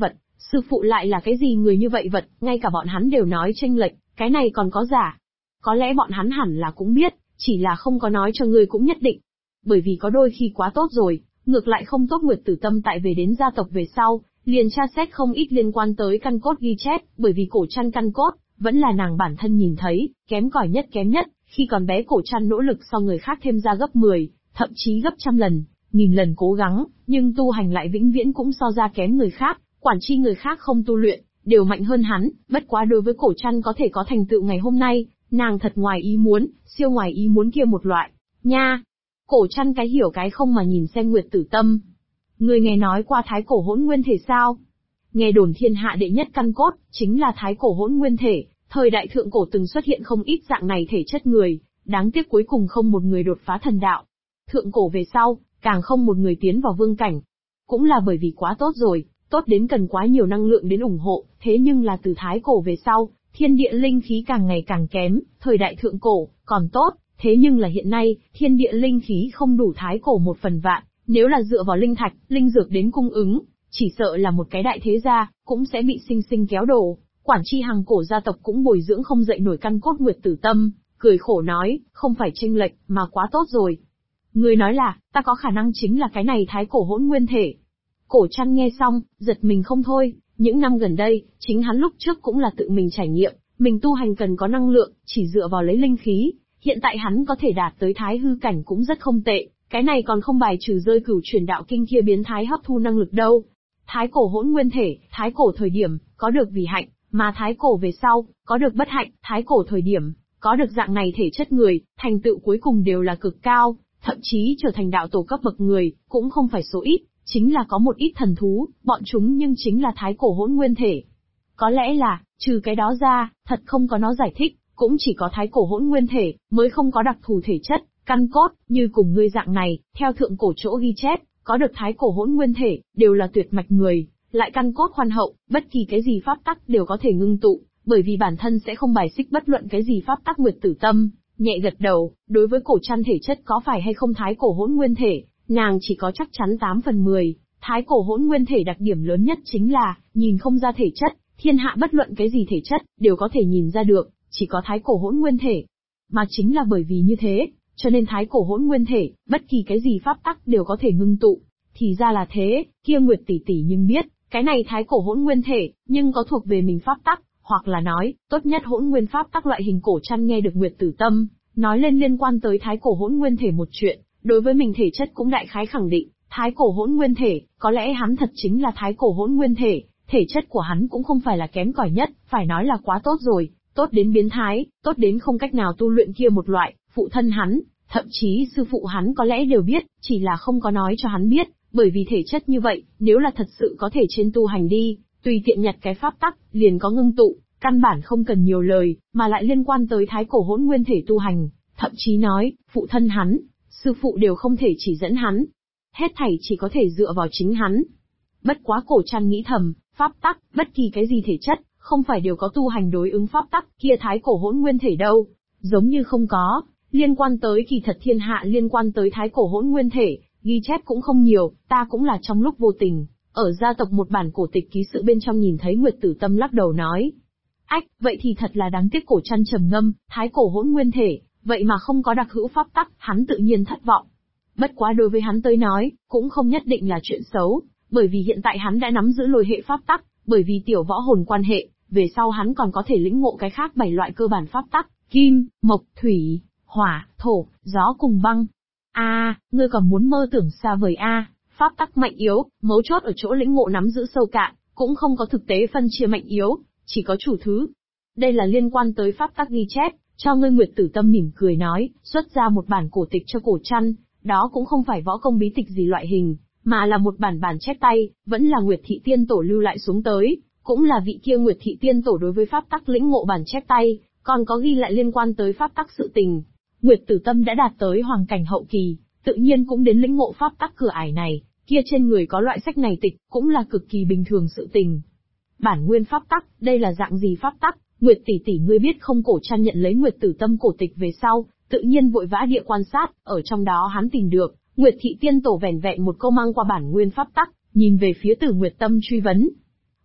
Speaker 1: Sư phụ lại là cái gì người như vậy vật, ngay cả bọn hắn đều nói chênh lệch, cái này còn có giả. Có lẽ bọn hắn hẳn là cũng biết, chỉ là không có nói cho ngươi cũng nhất định. Bởi vì có đôi khi quá tốt rồi, ngược lại không tốt. Nguyệt Tử Tâm tại về đến gia tộc về sau, liền tra xét không ít liên quan tới căn cốt ghi chép, bởi vì cổ trăn căn cốt, vẫn là nàng bản thân nhìn thấy, kém cỏi nhất, khi còn bé cổ trăn nỗ lực so người khác thêm ra gấp 10, thậm chí gấp trăm lần, nghìn lần cố gắng, nhưng tu hành lại vĩnh viễn cũng so ra kém người khác, quản chi người khác không tu luyện, đều mạnh hơn hắn, bất quá đối với cổ trăn có thể có thành tựu ngày hôm nay, nàng thật ngoài ý muốn, siêu ngoài ý muốn kia một loại, nha. Cổ trăn cái hiểu cái không mà nhìn xem Nguyệt Tử Tâm. Người nghe nói qua thái cổ hỗn nguyên thể sao? Nghe đồn thiên hạ đệ nhất căn cốt, chính là thái cổ hỗn nguyên thể, thời đại thượng cổ từng xuất hiện không ít dạng này thể chất người, đáng tiếc cuối cùng không một người đột phá thần đạo. Thượng cổ về sau, càng không một người tiến vào vương cảnh. Cũng là bởi vì quá tốt rồi, tốt đến cần quá nhiều năng lượng đến ủng hộ, thế nhưng là từ thái cổ về sau, thiên địa linh khí càng ngày càng kém, thời đại thượng cổ, còn tốt, thế nhưng là hiện nay, thiên địa linh khí không đủ thái cổ 1/1000, nếu là dựa vào linh thạch, linh dược đến cung ứng, chỉ sợ là một cái đại thế gia, cũng sẽ bị sinh sinh kéo đổ. Quản chi hàng cổ gia tộc cũng bồi dưỡng không dậy nổi căn cốt. Nguyệt Tử Tâm cười khổ nói, không phải chênh lệch, mà quá tốt rồi. Người nói là, ta có khả năng chính là cái này thái cổ hỗn nguyên thể. Cổ trăn nghe xong, giật mình không thôi, những năm gần đây, chính hắn lúc trước cũng là tự mình trải nghiệm, mình tu hành cần có năng lượng, chỉ dựa vào lấy linh khí, hiện tại hắn có thể đạt tới thái hư cảnh cũng rất không tệ, cái này còn không bài trừ rơi cửu truyền đạo kinh kia biến thái hấp thu năng lực đâu. Thái cổ hỗn nguyên thể, thái cổ thời điểm, có được vì hạnh, mà thái cổ về sau, có được bất hạnh, thái cổ thời điểm, có được dạng này thể chất người, thành tựu cuối cùng đều là cực cao, thậm chí trở thành đạo tổ cấp bậc người, cũng không phải số ít, chính là có một ít thần thú, bọn chúng nhưng chính là thái cổ hỗn nguyên thể. Có lẽ là, trừ cái đó ra, thật không có nó giải thích, cũng chỉ có thái cổ hỗn nguyên thể, mới không có đặc thù thể chất, căn cốt, như cùng ngươi dạng này, theo thượng cổ chỗ ghi chép, có được thái cổ hỗn nguyên thể, đều là tuyệt mạch người, lại căn cốt khoan hậu, bất kỳ cái gì pháp tắc đều có thể ngưng tụ, bởi vì bản thân sẽ không bài xích bất luận cái gì pháp tắc. Nguyệt Tử Tâm nhẹ gật đầu, đối với cổ trăn thể chất có phải hay không thái cổ hỗn nguyên thể, nàng chỉ có chắc chắn 8/10. Thái cổ hỗn nguyên thể đặc điểm lớn nhất chính là, nhìn không ra thể chất, thiên hạ bất luận cái gì thể chất, đều có thể nhìn ra được, chỉ có thái cổ hỗn nguyên thể. Mà chính là bởi vì như thế, cho nên thái cổ hỗn nguyên thể, bất kỳ cái gì pháp tắc đều có thể ngưng tụ. Thì ra là thế, kia Nguyệt tỷ tỷ nhưng biết, cái này thái cổ hỗn nguyên thể, nhưng có thuộc về mình pháp tắc, hoặc là nói, tốt nhất hỗn nguyên pháp tắc loại hình. Cổ trăn nghe được Nguyệt Tử Tâm nói lên liên quan tới thái cổ hỗn nguyên thể một chuyện, đối với mình thể chất cũng đại khái khẳng định, thái cổ hỗn nguyên thể, có lẽ hắn thật chính là thái cổ hỗn nguyên thể, thể chất của hắn cũng không phải là kém cỏi nhất, phải nói là quá tốt rồi, tốt đến biến thái, tốt đến không cách nào tu luyện kia một loại. Phụ thân hắn, thậm chí sư phụ hắn có lẽ đều biết, chỉ là không có nói cho hắn biết, bởi vì thể chất như vậy, nếu là thật sự có thể trên tu hành đi, tùy tiện nhặt cái pháp tắc, liền có ngưng tụ, căn bản không cần nhiều lời, mà lại liên quan tới thái cổ hỗn nguyên thể tu hành, thậm chí nói, phụ thân hắn, sư phụ đều không thể chỉ dẫn hắn. Hết thảy chỉ có thể dựa vào chính hắn. Bất quá cổ trăn nghĩ thầm, pháp tắc, bất kỳ cái gì thể chất, không phải đều có tu hành đối ứng pháp tắc, kia thái cổ hỗn nguyên thể đâu, giống như không có. Liên quan tới kỳ thật thiên hạ liên quan tới thái cổ hỗn nguyên thể, ghi chép cũng không nhiều, ta cũng là trong lúc vô tình, ở gia tộc một bản cổ tịch ký sự bên trong nhìn thấy. Nguyệt Tử Tâm lắc đầu nói. Ách, vậy thì thật là đáng tiếc. Cổ trăn trầm ngâm, thái cổ hỗn nguyên thể, vậy mà không có đặc hữu pháp tắc, hắn tự nhiên thất vọng. Bất quá đối với hắn tới nói, cũng không nhất định là chuyện xấu, bởi vì hiện tại hắn đã nắm giữ lôi hệ pháp tắc, bởi vì tiểu võ hồn quan hệ, về sau hắn còn có thể lĩnh ngộ cái khác 7 loại cơ bản pháp tắc, kim, mộc, thủy, hỏa, thổ, gió cùng băng. Ngươi còn muốn mơ tưởng xa vời pháp tắc mạnh yếu, mấu chốt ở chỗ lĩnh ngộ nắm giữ sâu cạn, cũng không có thực tế phân chia mạnh yếu, chỉ có chủ thứ. Đây là liên quan tới pháp tắc ghi chép, cho ngươi. Nguyệt Tử Tâm mỉm cười nói, xuất ra một bản cổ tịch cho cổ trăn, đó cũng không phải võ công bí tịch gì loại hình, mà là một bản chép tay, vẫn là Nguyệt Thị Tiên Tổ lưu lại xuống tới, cũng là vị kia Nguyệt Thị Tiên Tổ đối với pháp tắc lĩnh ngộ bản chép tay, còn có ghi lại liên quan tới pháp tắc sự tình. Nguyệt Tử Tâm đã đạt tới hoàng cảnh hậu kỳ, tự nhiên cũng đến lĩnh ngộ pháp tắc cửa ải này, kia trên người có loại sách này tịch, cũng là cực kỳ bình thường sự tình. Bản nguyên pháp tắc, đây là dạng gì pháp tắc? Nguyệt tỷ tỷ ngươi biết không? Cổ trăn nhận lấy Nguyệt Tử Tâm cổ tịch về sau, tự nhiên vội vã địa quan sát, ở trong đó hắn tìm được, Nguyệt Thị Tiên Tổ vẻn vẹn một câu mang qua bản nguyên pháp tắc, nhìn về phía Tử Nguyệt Tâm truy vấn.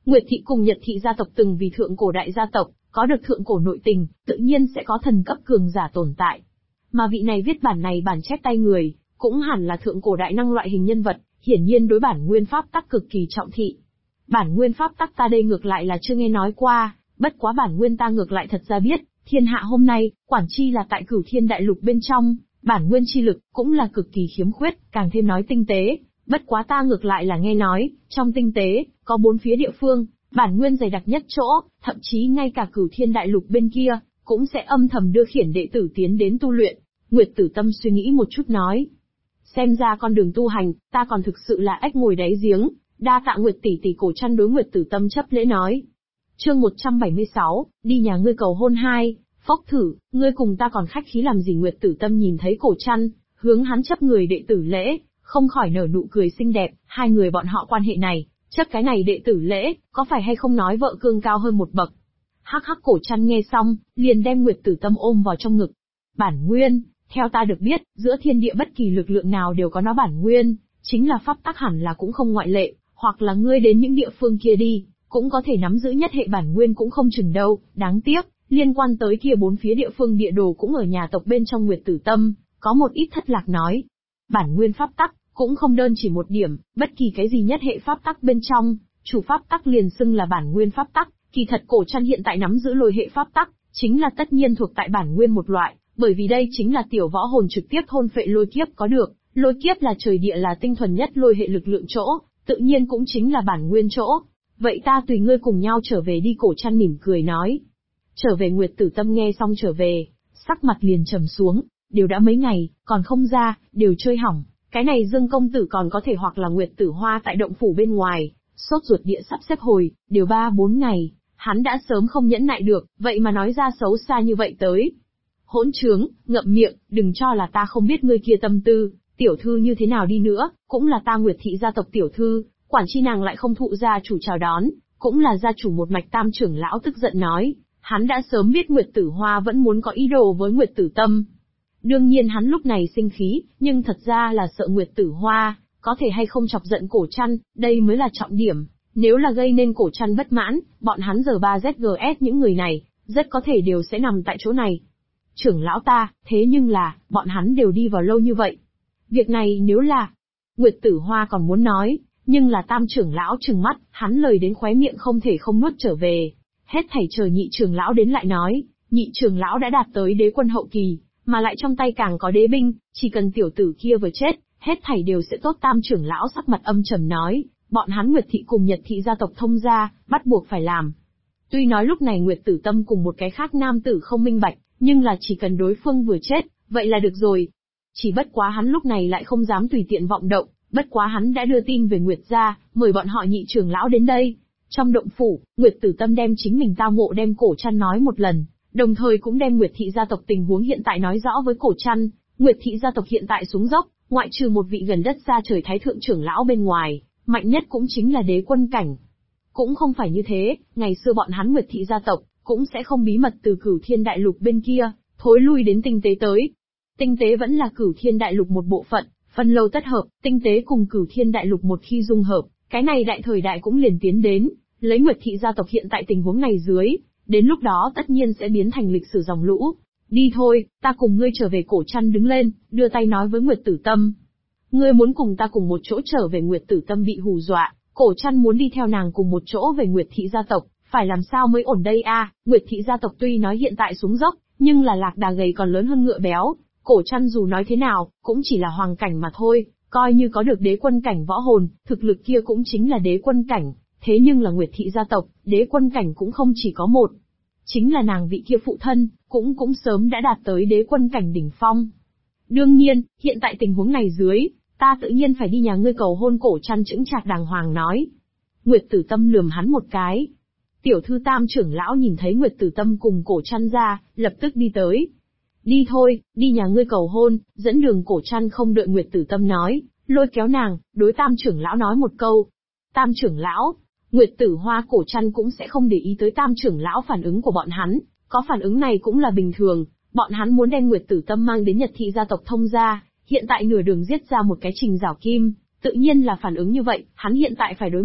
Speaker 1: Nguyệt thị cùng Nhật thị gia tộc từng vì thượng cổ đại gia tộc, có được thượng cổ nội tình, tự nhiên sẽ có thần cấp cường giả tồn tại. Mà vị này viết bản này bản chép tay người, cũng hẳn là thượng cổ đại năng loại hình nhân vật, hiển nhiên đối bản nguyên pháp tắc cực kỳ trọng thị. Bản nguyên pháp tắc ta đây ngược lại là chưa nghe nói qua, bất quá bản nguyên ta ngược lại thật ra biết, thiên hạ hôm nay, quản chi là tại Cửu Thiên Đại Lục bên trong, bản nguyên chi lực cũng là cực kỳ khiếm khuyết, càng thêm nói tinh tế, bất quá ta ngược lại là nghe nói, trong tinh tế, có 4 phía địa phương, bản nguyên dày đặc nhất chỗ, thậm chí ngay cả Cửu Thiên Đại Lục bên kia, cũng sẽ âm thầm đưa khiển đệ tử tiến đến tu luyện. Nguyệt Tử Tâm suy nghĩ một chút nói. Xem ra con đường tu hành, ta còn thực sự là ếch ngồi đáy giếng, đa tạ Nguyệt tỷ tỷ. Cổ Trăn đối Nguyệt Tử Tâm chấp lễ nói. Chương 176, đi nhà ngươi cầu hôn 2, phốc thử, ngươi cùng ta còn khách khí làm gì? Nguyệt Tử Tâm nhìn thấy Cổ Trăn, hướng hắn chấp người đệ tử lễ, không khỏi nở nụ cười xinh đẹp, hai người bọn họ quan hệ này, chấp cái này đệ tử lễ, có phải hay không nói vợ cương cao hơn một bậc. Hắc hắc. Cổ Trăn nghe xong, liền đem Nguyệt Tử Tâm ôm vào trong ngực. Bản nguyên, theo ta được biết, giữa thiên địa bất kỳ lực lượng nào đều có nó bản nguyên, chính là pháp tắc hẳn là cũng không ngoại lệ, hoặc là ngươi đến những địa phương kia đi, cũng có thể nắm giữ nhất hệ bản nguyên cũng không chừng đâu. Đáng tiếc, liên quan tới kia 4 phía địa phương địa đồ cũng ở nhà tộc bên trong. Nguyệt Tử Tâm có một ít thất lạc nói, bản nguyên pháp tắc cũng không đơn chỉ một điểm, bất kỳ cái gì nhất hệ pháp tắc bên trong, chủ pháp tắc liền xưng là bản nguyên pháp tắc. Kỳ thật Cổ Trăn hiện tại nắm giữ lôi hệ pháp tắc, chính là tất nhiên thuộc tại bản nguyên một loại, bởi vì đây chính là tiểu võ hồn trực tiếp thôn phệ lôi kiếp có được, lôi kiếp là trời địa là tinh thuần nhất lôi hệ lực lượng chỗ, tự nhiên cũng chính là bản nguyên chỗ. Vậy ta tùy ngươi cùng nhau trở về đi. Cổ Trăn mỉm cười nói. Trở về. Nguyệt Tử Tâm nghe xong trở về, sắc mặt liền trầm xuống, đều đã mấy ngày, còn không ra, đều chơi hỏng, cái này Dương công tử còn có thể hoặc là Nguyệt Tử Hoa tại động phủ bên ngoài, sốt ruột địa sắp xếp hồi, đều 3-4 ngày, hắn đã sớm không nhẫn nại được, vậy mà nói ra xấu xa như vậy tới. Hỗn trướng, ngậm miệng, đừng cho là ta không biết ngươi kia tâm tư, tiểu thư như thế nào đi nữa, cũng là ta Nguyệt thị gia tộc tiểu thư, quản chi nàng lại không thụ gia chủ chào đón, cũng là gia chủ một mạch. Tam trưởng lão tức giận nói, hắn đã sớm biết Nguyệt Tử Hoa vẫn muốn có ý đồ với Nguyệt Tử Tâm. Đương nhiên hắn lúc này sinh khí, nhưng thật ra là sợ Nguyệt Tử Hoa có thể hay không chọc giận Cổ Trăn, đây mới là trọng điểm. Nếu là gây nên Cổ Trăn bất mãn, bọn hắn giờ 3ZGS những người này, rất có thể đều sẽ nằm tại chỗ này. Trưởng lão ta, thế nhưng là, bọn hắn đều đi vào lâu như vậy. Việc này nếu là... Nguyệt Tử Hoa còn muốn nói, nhưng là Tam trưởng lão trừng mắt, hắn lời đến khóe miệng không thể không nuốt trở về. Hết thảy chờ nhị trưởng lão đến lại nói, nhị trưởng lão đã đạt tới đế quân hậu kỳ, mà lại trong tay càng có đế binh, chỉ cần tiểu tử kia vừa chết, hết thảy đều sẽ tốt. Tam trưởng lão sắc mặt âm trầm nói, bọn hắn Nguyệt thị cùng Nhật thị gia tộc thông gia, bắt buộc phải làm. Tuy nói lúc này Nguyệt Tử Tâm cùng một cái khác nam tử không minh bạch, nhưng là chỉ cần đối phương vừa chết, vậy là được rồi. Chỉ bất quá hắn lúc này lại không dám tùy tiện vọng động, bất quá hắn đã đưa tin về Nguyệt gia, mời bọn họ nhị trưởng lão đến đây. Trong động phủ, Nguyệt Tử Tâm đem chính mình tao ngộ đem Cổ Trăn nói một lần, đồng thời cũng đem Nguyệt thị gia tộc tình huống hiện tại nói rõ với Cổ Trăn. Nguyệt thị gia tộc hiện tại xuống dốc, ngoại trừ một vị gần đất xa trời thái thượng trưởng lão bên ngoài, mạnh nhất cũng chính là đế quân cảnh. Cũng không phải như thế, ngày xưa bọn hắn Nguyệt thị gia tộc cũng sẽ không bí mật từ Cửu Thiên Đại Lục bên kia thối lui đến tinh tế tới. Tinh tế vẫn là Cửu Thiên Đại Lục một bộ phận, phân lâu tất hợp, tinh tế cùng Cửu Thiên Đại Lục một khi dung hợp, cái này đại thời đại cũng liền tiến đến. Lấy Nguyệt thị gia tộc hiện tại tình huống này dưới, đến lúc đó tất nhiên sẽ biến thành lịch sử dòng lũ. Đi thôi, ta cùng ngươi trở về. Cổ Trăn đứng lên, đưa tay nói với Nguyệt Tử Tâm. Ngươi muốn cùng ta cùng một chỗ trở về? Nguyệt Tử Tâm bị hù dọa, Cổ Trăn muốn đi theo nàng cùng một chỗ về Nguyệt thị gia tộc, phải làm sao mới ổn đây a? Nguyệt thị gia tộc tuy nói hiện tại xuống dốc, nhưng là lạc đà gầy còn lớn hơn ngựa béo, Cổ Trăn dù nói thế nào, cũng chỉ là hoàng cảnh mà thôi, coi như có được đế quân cảnh võ hồn, thực lực kia cũng chính là đế quân cảnh, thế nhưng là Nguyệt thị gia tộc, đế quân cảnh cũng không chỉ có một. Chính là nàng vị kia phụ thân, cũng sớm đã đạt tới đế quân cảnh đỉnh phong. Đương nhiên, hiện tại tình huống này dưới, ta tự nhiên phải đi nhà ngươi cầu hôn. Cổ Trăn chững chạc đàng hoàng nói. Nguyệt Tử Tâm lườm hắn một cái. Tiểu thư Tam trưởng lão nhìn thấy Nguyệt Tử Tâm cùng Cổ Trăn ra, lập tức đi tới. Đi thôi, đi nhà ngươi cầu hôn, dẫn đường. Cổ Trăn không đợi Nguyệt Tử Tâm nói, lôi kéo nàng, đối Tam trưởng lão nói một câu. Tam trưởng lão, Nguyệt Tử Hoa Cổ Trăn cũng sẽ không để ý tới Tam trưởng lão phản ứng của bọn hắn, có phản ứng này cũng là bình thường, bọn hắn muốn đem Nguyệt Tử Tâm mang đến Nhật thị gia tộc thông gia, hiện tại nửa đường giết ra một cái Trình Giảo Kim, tự nhiên là phản ứng như vậy, hắn hiện tại phải đối mặt,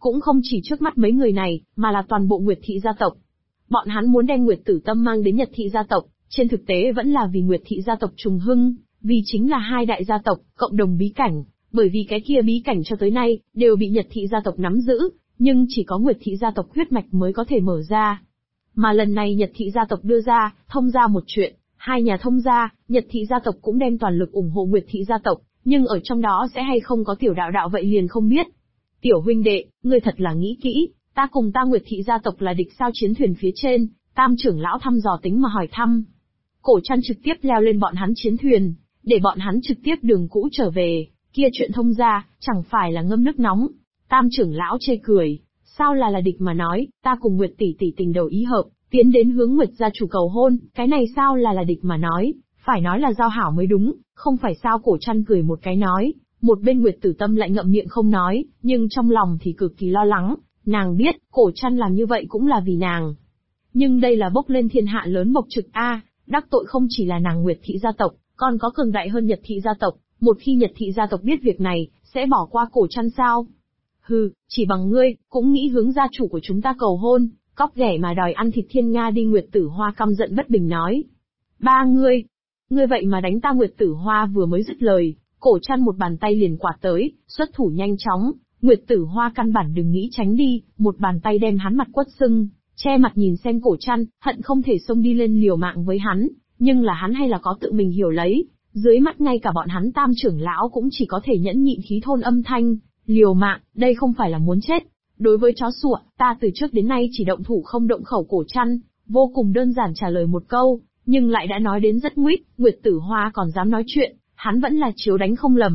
Speaker 1: cũng không chỉ trước mắt mấy người này, mà là toàn bộ Nguyệt thị gia tộc. Bọn hắn muốn đem Nguyệt Tử Tâm mang đến Nhật thị gia tộc, trên thực tế vẫn là vì Nguyệt thị gia tộc trùng hưng, vì chính là hai đại gia tộc, cộng đồng bí cảnh, bởi vì cái kia bí cảnh cho tới nay, đều bị Nhật thị gia tộc nắm giữ, nhưng chỉ có Nguyệt thị gia tộc huyết mạch mới có thể mở ra. Mà lần này Nhật thị gia tộc đưa ra, thông ra một chuyện, hai nhà thông ra, Nhật thị gia tộc cũng đem toàn lực ủng hộ Nguyệt thị gia tộc, nhưng ở trong đó sẽ hay không có tiểu đạo đạo vậy liền không biết. Tiểu huynh đệ, ngươi thật là nghĩ kỹ, ta cùng ta Nguyệt thị gia tộc là địch sao? Chiến thuyền phía trên, Tam trưởng lão thăm dò tính mà hỏi thăm. Cổ Trăn trực tiếp leo lên bọn hắn chiến thuyền, để bọn hắn trực tiếp đường cũ trở về, kia chuyện thông ra, chẳng phải là ngâm nước nóng. Tam trưởng lão chê cười, sao là địch mà nói, ta cùng Nguyệt tỷ tỷ tình đầu ý hợp, tiến đến hướng Nguyệt gia chủ cầu hôn, cái này sao là địch mà nói, phải nói là giao hảo mới đúng, không phải sao? Cổ Trăn cười một cái nói, một bên Nguyệt Tử Tâm lại ngậm miệng không nói, nhưng trong lòng thì cực kỳ lo lắng, nàng biết, Cổ Trăn làm như vậy cũng là vì nàng. Nhưng đây là bốc lên thiên hạ lớn mộc trực a, đắc tội không chỉ là nàng Nguyệt thị gia tộc, còn có cường đại hơn Nhật thị gia tộc, một khi Nhật thị gia tộc biết việc này, sẽ bỏ qua Cổ Trăn sao? Hừ, chỉ bằng ngươi, cũng nghĩ hướng gia chủ của chúng ta cầu hôn, cóc ghẻ mà đòi ăn thịt thiên nga đi. Nguyệt Tử Hoa căm giận bất bình nói. Ba ngươi vậy mà đánh ta? Nguyệt Tử Hoa vừa mới dứt lời, Cổ Trăn một bàn tay liền quạt tới, xuất thủ nhanh chóng, Nguyệt Tử Hoa căn bản đừng nghĩ tránh đi, một bàn tay đem hắn mặt quất sưng, che mặt nhìn xem Cổ Trăn, hận không thể xông đi lên liều mạng với hắn, nhưng là hắn hay là có tự mình hiểu lấy, dưới mắt ngay cả bọn hắn Tam trưởng lão cũng chỉ có thể nhẫn nhịn khí thôn âm thanh, liều mạng, đây không phải là muốn chết. Đối với chó sủa, ta từ trước đến nay chỉ động thủ không động khẩu. Cổ Trăn vô cùng đơn giản trả lời một câu, nhưng lại đã nói đến rất nguýt. Nguyệt Tử Hoa còn dám nói chuyện, hắn vẫn là chiếu đánh không lầm.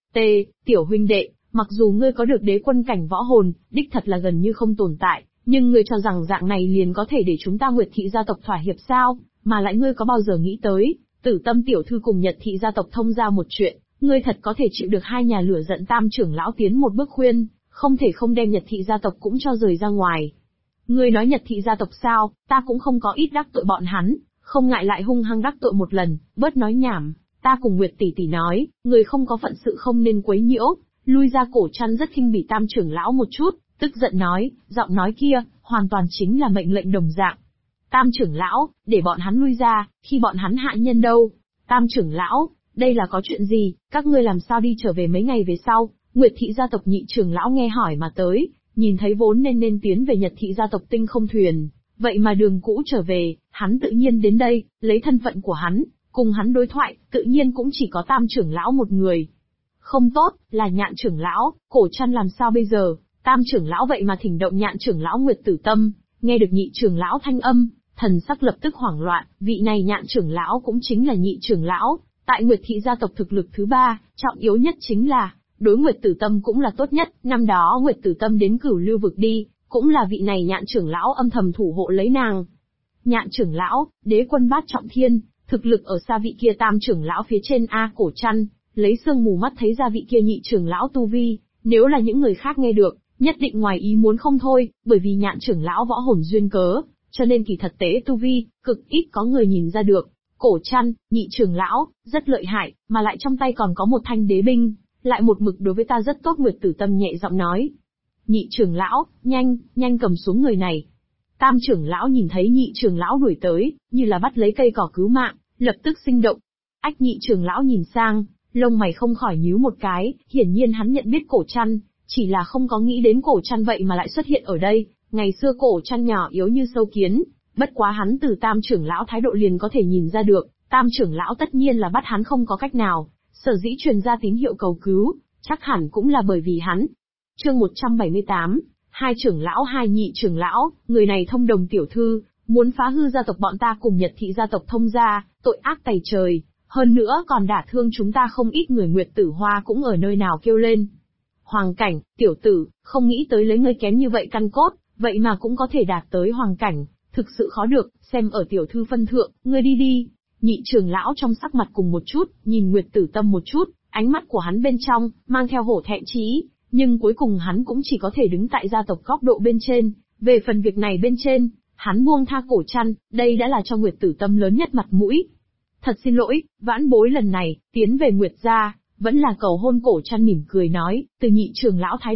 Speaker 1: Tiểu huynh đệ, mặc dù ngươi có được đế quân cảnh võ hồn, đích thật là gần như không tồn tại, nhưng ngươi cho rằng dạng này liền có thể để chúng ta Nguyệt thị gia tộc thỏa hiệp sao? Mà lại ngươi có bao giờ nghĩ tới, Tử Tâm tiểu thư cùng Nhật thị gia tộc thông ra một chuyện, ngươi thật có thể chịu được hai nhà lửa giận? Tam trưởng lão tiến một bước khuyên, không thể không đem Nhật thị gia tộc cũng cho rời ra ngoài. Ngươi nói Nhật thị gia tộc sao, ta cũng không có ít đắc tội bọn hắn, không ngại lại hung hăng đắc tội một lần, bớt nói nhảm, ta cùng Nguyệt tỷ tỷ nói, người không có phận sự không nên quấy nhiễu. Lui ra. Cổ Trăn rất khinh bỉ Tam trưởng lão một chút, tức giận nói, giọng nói kia, hoàn toàn chính là mệnh lệnh đồng dạng. Tam trưởng lão, để bọn hắn lui ra, khi bọn hắn hạ nhân đâu? Tam trưởng lão, đây là có chuyện gì, các ngươi làm sao đi trở về mấy ngày về sau? Nguyệt thị gia tộc nhị trưởng lão nghe hỏi mà tới, nhìn thấy vốn nên tiến về Nhật thị gia tộc tinh không thuyền, vậy mà đường cũ trở về, hắn tự nhiên đến đây, lấy thân phận của hắn, cùng hắn đối thoại, tự nhiên cũng chỉ có Tam trưởng lão một người. Không tốt, là Nhạn trưởng lão. Cổ Trăn làm sao bây giờ? Tam trưởng lão vậy mà thỉnh động Nhạn trưởng lão Nguyệt Tử Tâm, nghe được nhị trưởng lão thanh âm, thần sắc lập tức hoảng loạn. Vị này Nhạn trưởng lão cũng chính là nhị trưởng lão, tại Nguyệt thị gia tộc thực lực thứ 3, trọng yếu nhất chính là đối Nguyệt Tử Tâm cũng là tốt nhất. Năm đó Nguyệt Tử Tâm đến Cửu Lưu vực đi, cũng là vị này Nhạn trưởng lão âm thầm thủ hộ lấy nàng. Nhạn trưởng lão, đế quân bát trọng thiên, thực lực ở xa vị kia Tam trưởng lão phía trên a. Cổ Trăn lấy sương mù mắt thấy ra vị kia nhị trưởng lão tu vi, nếu là những người khác nghe được, nhất định ngoài ý muốn không thôi, bởi vì Nhạn trưởng lão võ hồn duyên cớ, cho nên kỳ thật tế tu vi, cực ít có người nhìn ra được. Cổ Trăn, nhị trưởng lão, rất lợi hại, mà lại trong tay còn có một thanh đế binh, lại một mực đối với ta rất tốt. Nguyệt Tử Tâm nhẹ giọng nói. Nhị trưởng lão, nhanh cầm xuống người này. Tam trưởng lão nhìn thấy nhị trưởng lão đuổi tới, như là bắt lấy cây cỏ cứu mạng, lập tức sinh động. Ách. Nhị trưởng lão nhìn sang, lông mày không khỏi nhíu một cái, hiển nhiên hắn nhận biết Cổ Trăn, chỉ là không có nghĩ đến Cổ Trăn vậy mà lại xuất hiện ở đây. Ngày xưa Cổ Trăn nhỏ yếu như sâu kiến, bất quá hắn từ Tam trưởng lão thái độ liền có thể nhìn ra được, Tam trưởng lão tất nhiên là bắt hắn không có cách nào, sở dĩ truyền ra tín hiệu cầu cứu, chắc hẳn cũng là bởi vì hắn. Chương 178, hai trưởng lão hai nhị trưởng lão, người này thông đồng tiểu thư, muốn phá hư gia tộc bọn ta cùng Nhật thị gia tộc thông gia, tội ác tày trời, hơn nữa còn đả thương chúng ta không ít người. Nguyệt Tử Hoa cũng ở nơi nào kêu lên. Hoàng cảnh, tiểu tử, không nghĩ tới lấy ngươi kém như vậy căn cốt, vậy mà cũng có thể đạt tới hoàng cảnh, thực sự khó được, xem ở tiểu thư phân thượng, ngươi đi đi. Nhị trưởng lão trong sắc mặt cùng một chút, nhìn Nguyệt Tử Tâm một chút, ánh mắt của hắn bên trong, mang theo hổ thẹn chí, nhưng cuối cùng hắn cũng chỉ có thể đứng tại gia tộc góc độ bên trên, về phần việc này bên trên, hắn buông tha Cổ Trăn, đây đã là cho Nguyệt Tử Tâm lớn nhất mặt mũi. Thật xin lỗi, vãn bối lần này, tiến về Nguyệt gia, vẫn là cầu hôn. Cổ Trăn mỉm cười nói, từ nhị trưởng lão thái độ,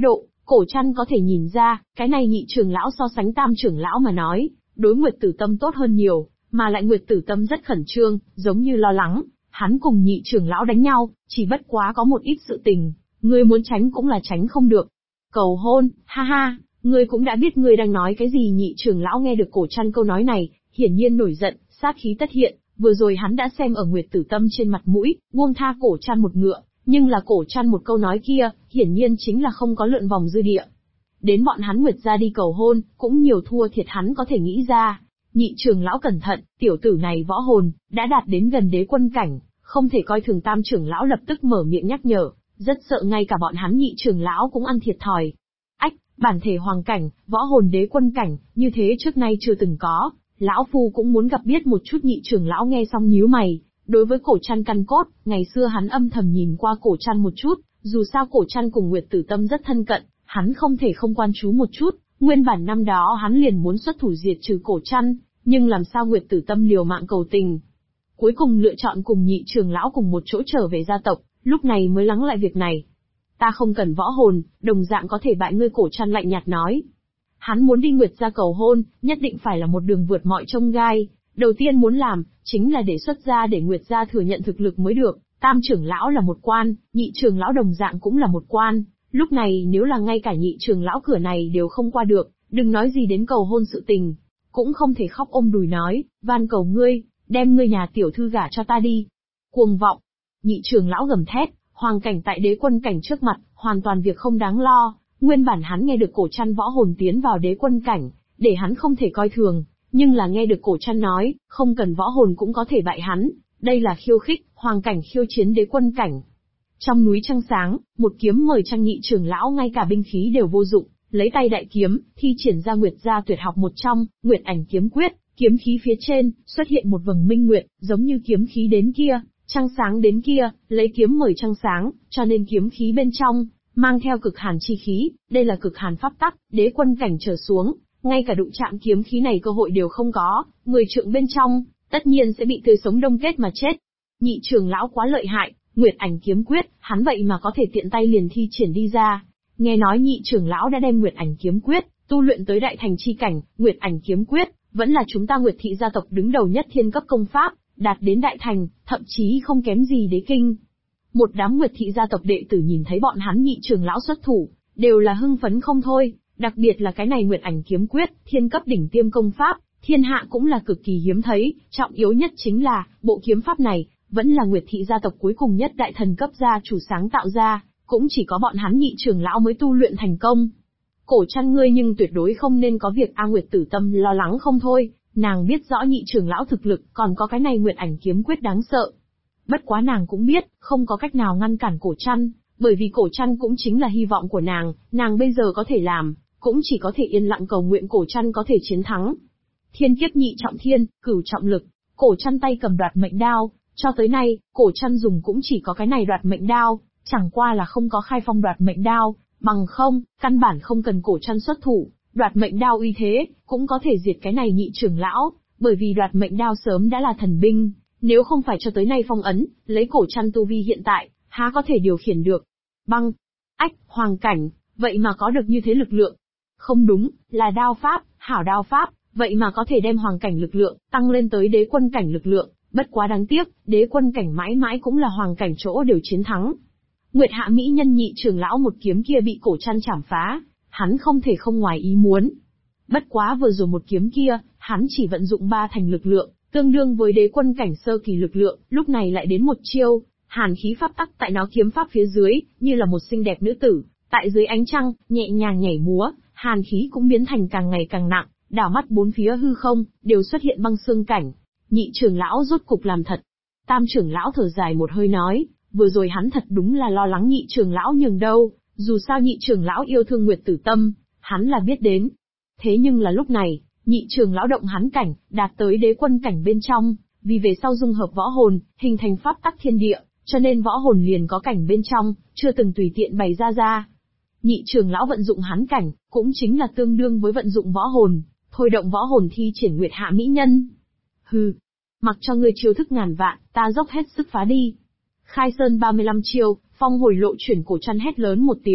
Speaker 1: Cổ Trăn có thể nhìn ra, cái này nhị trưởng lão so sánh tam trưởng lão mà nói, đối Nguyệt Tử Tâm tốt hơn nhiều, mà lại Nguyệt Tử Tâm rất khẩn trương, giống như lo lắng, hắn cùng nhị trưởng lão đánh nhau, chỉ bất quá có một ít sự tình, ngươi muốn tránh cũng là tránh không được. Cầu hôn, ha ha, ngươi cũng đã biết ngươi đang nói cái gì. Nhị trưởng lão nghe được Cổ Trăn câu nói này, hiển nhiên nổi giận, sát khí tất hiện, vừa rồi hắn đã xem ở Nguyệt Tử Tâm trên mặt mũi, buông tha Cổ Trăn một ngựa, nhưng là Cổ Trăn một câu nói kia, hiển nhiên chính là không có lượn vòng dư địa. Đến bọn hắn Nguyệt gia đi cầu hôn, cũng nhiều thua thiệt hắn có thể nghĩ ra. Nhị trưởng lão cẩn thận, tiểu tử này võ hồn, đã đạt đến gần đế quân cảnh, không thể coi thường. Tam trưởng lão lập tức mở miệng nhắc nhở, rất sợ ngay cả bọn hắn nhị trưởng lão cũng ăn thiệt thòi. Ách, bản thể hoàng cảnh, võ hồn đế quân cảnh, như thế trước nay chưa từng có, lão phu cũng muốn gặp biết một chút. Nhị trưởng lão nghe xong nhíu mày, đối với Cổ Trăn căn cốt, ngày xưa hắn âm thầm nhìn qua Cổ Trăn một chút, dù sao Cổ Trăn cùng Nguyệt Tử Tâm rất thân cận, hắn không thể không quan chú một chút. Nguyên bản năm đó hắn liền muốn xuất thủ diệt trừ Cổ Trăn, nhưng làm sao Nguyệt Tử Tâm liều mạng cầu tình. Cuối cùng lựa chọn cùng nhị trưởng lão cùng một chỗ trở về gia tộc, lúc này mới lắng lại việc này. Ta không cần võ hồn, đồng dạng có thể bại ngươi. Cổ Trăn lạnh nhạt nói. Hắn muốn đi Nguyệt gia cầu hôn, nhất định phải là một đường vượt mọi chông gai. Đầu tiên muốn làm, chính là để xuất ra để Nguyệt gia thừa nhận thực lực mới được. Tam trưởng lão là một quan, nhị trưởng lão đồng dạng cũng là một quan. Lúc này nếu là ngay cả nhị trưởng lão cửa này đều không qua được, đừng nói gì đến cầu hôn sự tình. Cũng không thể khóc ôm đùi nói, van cầu ngươi, đem ngươi nhà tiểu thư gả cho ta đi. Cuồng vọng. Nhị trưởng lão gầm thét, hoàng cảnh tại đế quân cảnh trước mặt, hoàn toàn việc không đáng lo. Nguyên bản hắn nghe được Cổ Trăn võ hồn tiến vào đế quân cảnh, để hắn không thể coi thường, nhưng là nghe được Cổ Trăn nói, không cần võ hồn cũng có thể bại hắn, đây là khiêu khích, hoàng cảnh khiêu chiến đế quân cảnh. Trong núi trăng sáng, một kiếm mời Trăng nhị trưởng lão ngay cả binh khí đều vô dụng, lấy tay đại kiếm, thi triển ra Nguyệt gia tuyệt học một trong, Nguyệt ảnh kiếm quyết, kiếm khí phía trên, xuất hiện một vầng minh nguyệt, giống như kiếm khí đến kia, trăng sáng đến kia, lấy kiếm mời trăng sáng, cho nên kiếm khí bên trong, mang theo cực hàn chi khí, đây là cực hàn pháp tắc, đế quân cảnh trở xuống, ngay cả đụng chạm kiếm khí này cơ hội đều không có, 10 trượng bên trong, tất nhiên sẽ bị tươi sống đông kết mà chết. Nhị trưởng lão quá lợi hại, Nguyệt ảnh kiếm quyết, hắn vậy mà có thể tiện tay liền thi triển đi ra. Nghe nói nhị trưởng lão đã đem Nguyệt ảnh kiếm quyết tu luyện tới đại thành chi cảnh. Nguyệt ảnh kiếm quyết vẫn là chúng ta Nguyệt thị gia tộc đứng đầu nhất thiên cấp công pháp, đạt đến đại thành, thậm chí không kém gì đế kinh. Một đám Nguyệt thị gia tộc đệ tử nhìn thấy bọn hắn nhị trưởng lão xuất thủ, đều là hưng phấn không thôi, đặc biệt là cái này Nguyệt ảnh kiếm quyết, thiên cấp đỉnh tiêm công pháp, thiên hạ cũng là cực kỳ hiếm thấy, trọng yếu nhất chính là, bộ kiếm pháp này, vẫn là Nguyệt thị gia tộc cuối cùng nhất đại thần cấp gia chủ sáng tạo ra, cũng chỉ có bọn hắn nhị trưởng lão mới tu luyện thành công. Cổ Trăn ngươi nhưng tuyệt đối không nên có việc. Nguyệt Tử Tâm lo lắng không thôi, nàng biết rõ nhị trưởng lão thực lực, còn có cái này Nguyệt ảnh kiếm quyết đáng sợ. Bất quá nàng cũng biết, không có cách nào ngăn cản Cổ Trăn, bởi vì Cổ Trăn cũng chính là hy vọng của nàng bây giờ có thể làm, cũng chỉ có thể yên lặng cầu nguyện Cổ Trăn có thể chiến thắng. Thiên kiếp nhị trọng thiên, cửu trọng lực, Cổ Trăn tay cầm đoạt mệnh đao, cho tới nay, Cổ Trăn dùng cũng chỉ có cái này đoạt mệnh đao, chẳng qua là không có khai phong đoạt mệnh đao, bằng không, căn bản không cần Cổ Trăn xuất thủ, đoạt mệnh đao uy thế, cũng có thể diệt cái này nhị trưởng lão, bởi vì đoạt mệnh đao sớm đã là thần binh, nếu không phải cho tới nay phong ấn, lấy Cổ Trăn tu vi hiện tại, há có thể điều khiển được. Băng, ách, hoàng cảnh, vậy mà có được như thế lực lượng. Không đúng, là đao pháp, hảo đao pháp, vậy mà có thể đem hoàng cảnh lực lượng, tăng lên tới đế quân cảnh lực lượng, bất quá đáng tiếc, đế quân cảnh mãi mãi cũng là hoàng cảnh chỗ đều chiến thắng. Nguyệt hạ mỹ nhân nhị trưởng lão một kiếm kia bị Cổ Trăn chảm phá, hắn không thể không ngoài ý muốn. Bất quá vừa rồi một kiếm kia, hắn chỉ vận dụng 3 thành lực lượng, tương đương với đế quân cảnh sơ kỳ lực lượng, lúc này lại đến một chiêu, hàn khí pháp tắc tại nó kiếm pháp phía dưới, như là một xinh đẹp nữ tử, tại dưới ánh trăng, nhẹ nhàng nhảy múa, hàn khí cũng biến thành càng ngày càng nặng, đảo mắt bốn phía hư không, đều xuất hiện băng xương cảnh. Nhị trưởng lão rốt cục làm thật. Tam trưởng lão thở dài một hơi nói, vừa rồi hắn thật đúng là lo lắng nhị trưởng lão nhường đâu, dù sao nhị trưởng lão yêu thương Nguyệt Tử Tâm, hắn là biết đến. Thế nhưng là lúc này, nhị trưởng lão động hắn cảnh, đạt tới đế quân cảnh bên trong, vì về sau dung hợp võ hồn, hình thành pháp tắc thiên địa, cho nên võ hồn liền có cảnh bên trong, chưa từng tùy tiện bày ra. Nhị trưởng lão vận dụng hắn cảnh, cũng chính là tương đương với vận dụng võ hồn, thôi động võ hồn thi triển Nguyệt hạ mỹ nhân. Hừ, mặc cho ngươi chiêu thức ngàn vạn, ta dốc hết sức phá đi. Khai sơn 35 chiêu, phong hồi lộ chuyển. Cổ Trăn hét lớn một tiếng,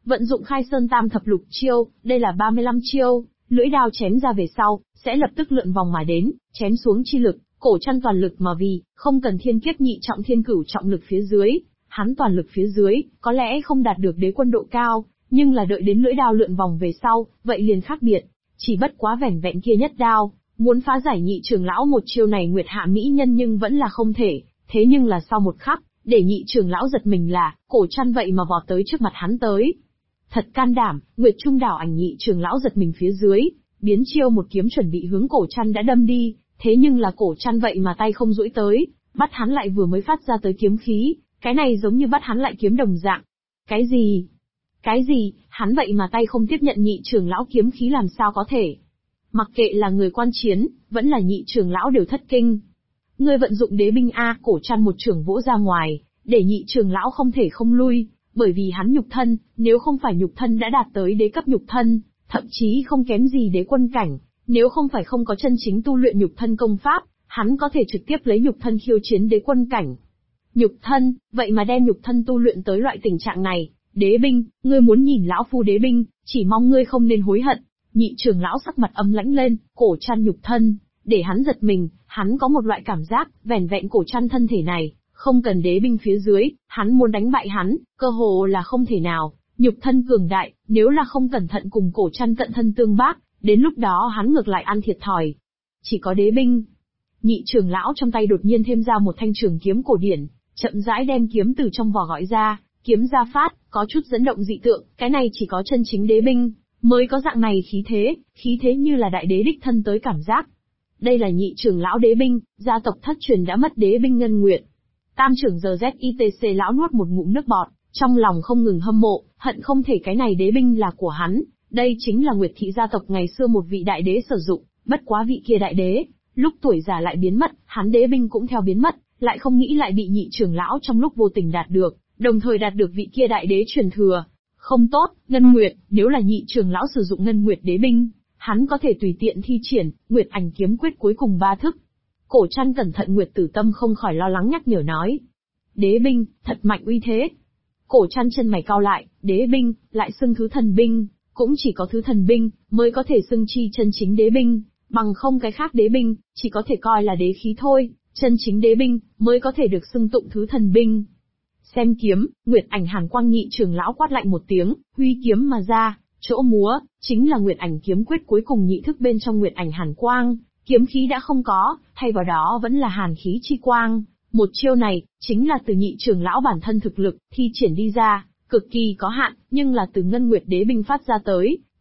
Speaker 1: Vận dụng Khai Sơn Tam Thập Lục chiêu, đây là 35 chiêu, lưỡi đao chém ra về sau, sẽ lập tức lượn vòng mà đến, chém xuống chi lực, cổ chân toàn lực mà vì, không cần thiên kiếp nhị trọng thiên cửu trọng lực phía dưới, hắn toàn lực phía dưới, có lẽ không đạt được đế quân độ cao, nhưng là đợi đến lưỡi đao lượn vòng về sau, vậy liền khác biệt. Chỉ bất quá vẻn vẹn kia nhất đao, muốn phá giải nhị trưởng lão một chiêu này Nguyệt Hạ mỹ nhân nhưng vẫn là không thể, thế nhưng là sau một khắc, để nhị trưởng lão giật mình là, cổ chân vậy mà vọt tới trước mặt hắn tới. Thật can đảm, Nguyệt Trung đảo ảnh nhị trưởng lão giật mình phía dưới, biến chiêu một kiếm chuẩn bị hướng cổ chân đã đâm đi, thế nhưng là cổ chân vậy mà tay không duỗi tới, bắt hắn lại vừa mới phát ra tới kiếm khí, cái này giống như bắt hắn lại kiếm đồng dạng. Cái gì? Cái gì? Hắn vậy mà tay không tiếp nhận nhị trưởng lão kiếm khí làm sao có thể? Mặc kệ là người quan chiến, vẫn là nhị trưởng lão đều thất kinh. Ngươi vận dụng đế binh A, cổ chân một trưởng vỗ ra ngoài, để nhị trưởng lão không thể không lui, bởi vì hắn nhục thân, nếu không phải nhục thân đã đạt tới đế cấp nhục thân, thậm chí không kém gì đế quân cảnh, nếu không phải không có chân chính tu luyện nhục thân công pháp, hắn có thể trực tiếp lấy nhục thân khiêu chiến đế quân cảnh. Nhục thân, vậy mà đem nhục thân tu luyện tới loại tình trạng này, đế binh, ngươi muốn nhìn lão phu đế binh, chỉ mong ngươi không nên hối hận. Nhị trưởng lão sắc mặt âm lãnh lên, cổ chân nhục thân, để hắn giật mình, hắn có một loại cảm giác, vẻn vẹn cổ chân thân thể này, không cần đế binh phía dưới, hắn muốn đánh bại hắn, cơ hồ là không thể nào. Nhục thân cường đại, nếu là không cẩn thận cùng cổ chân cận thân tương bác, đến lúc đó hắn ngược lại ăn thiệt thòi. Chỉ có đế binh. Nhị trưởng lão trong tay đột nhiên thêm ra một thanh trường kiếm cổ điển, chậm rãi đem kiếm từ trong vỏ gọi ra, kiếm ra phát, có chút dẫn động dị tượng, cái này chỉ có chân chính đế binh mới có dạng này khí thế như là đại đế đích thân tới cảm giác. Đây là nhị trưởng lão đế binh, gia tộc thất truyền đã mất đế binh ngân nguyệt. Tam trưởng giờ ZITC lão nuốt một ngụm nước bọt, trong lòng không ngừng hâm mộ, hận không thể cái này đế binh là của hắn, đây chính là Nguyệt thị gia tộc ngày xưa một vị đại đế sử dụng, bất quá vị kia đại đế, lúc tuổi già lại biến mất, hắn đế binh cũng theo biến mất, lại không nghĩ lại bị nhị trưởng lão trong lúc vô tình đạt được, đồng thời đạt được vị kia đại đế truyền thừa. Không tốt, Ngân Nguyệt, nếu là nhị trưởng lão sử dụng Ngân Nguyệt đế binh, hắn có thể tùy tiện thi triển Nguyệt Ảnh kiếm quyết cuối cùng 3 thức. Cổ chân cẩn thận Nguyệt Tử Tâm không khỏi lo lắng nhắc nhở nói. Đế binh, thật mạnh uy thế. Cổ chân chân mày cau lại, đế binh, lại xưng thứ thần binh, cũng chỉ có thứ thần binh, mới có thể xưng chi chân chính đế binh, bằng không cái khác đế binh, chỉ có thể coi là đế khí thôi, chân chính đế binh, mới có thể được xưng tụng thứ thần binh. Xem kiếm, Nguyệt Ảnh Hàn Quang nhị trưởng lão quát lạnh một tiếng, huy kiếm mà ra, chỗ múa, chính là Nguyệt Ảnh kiếm quyết cuối cùng nhị thức bên trong Nguyệt Ảnh Hàn Quang, kiếm khí đã không có, thay vào đó vẫn là hàn khí chi quang. Một chiêu này, chính là từ nhị trưởng lão bản thân thực lực, thi triển đi ra, cực kỳ có hạn, nhưng là từ Ngân Nguyệt đế binh phát ra tới,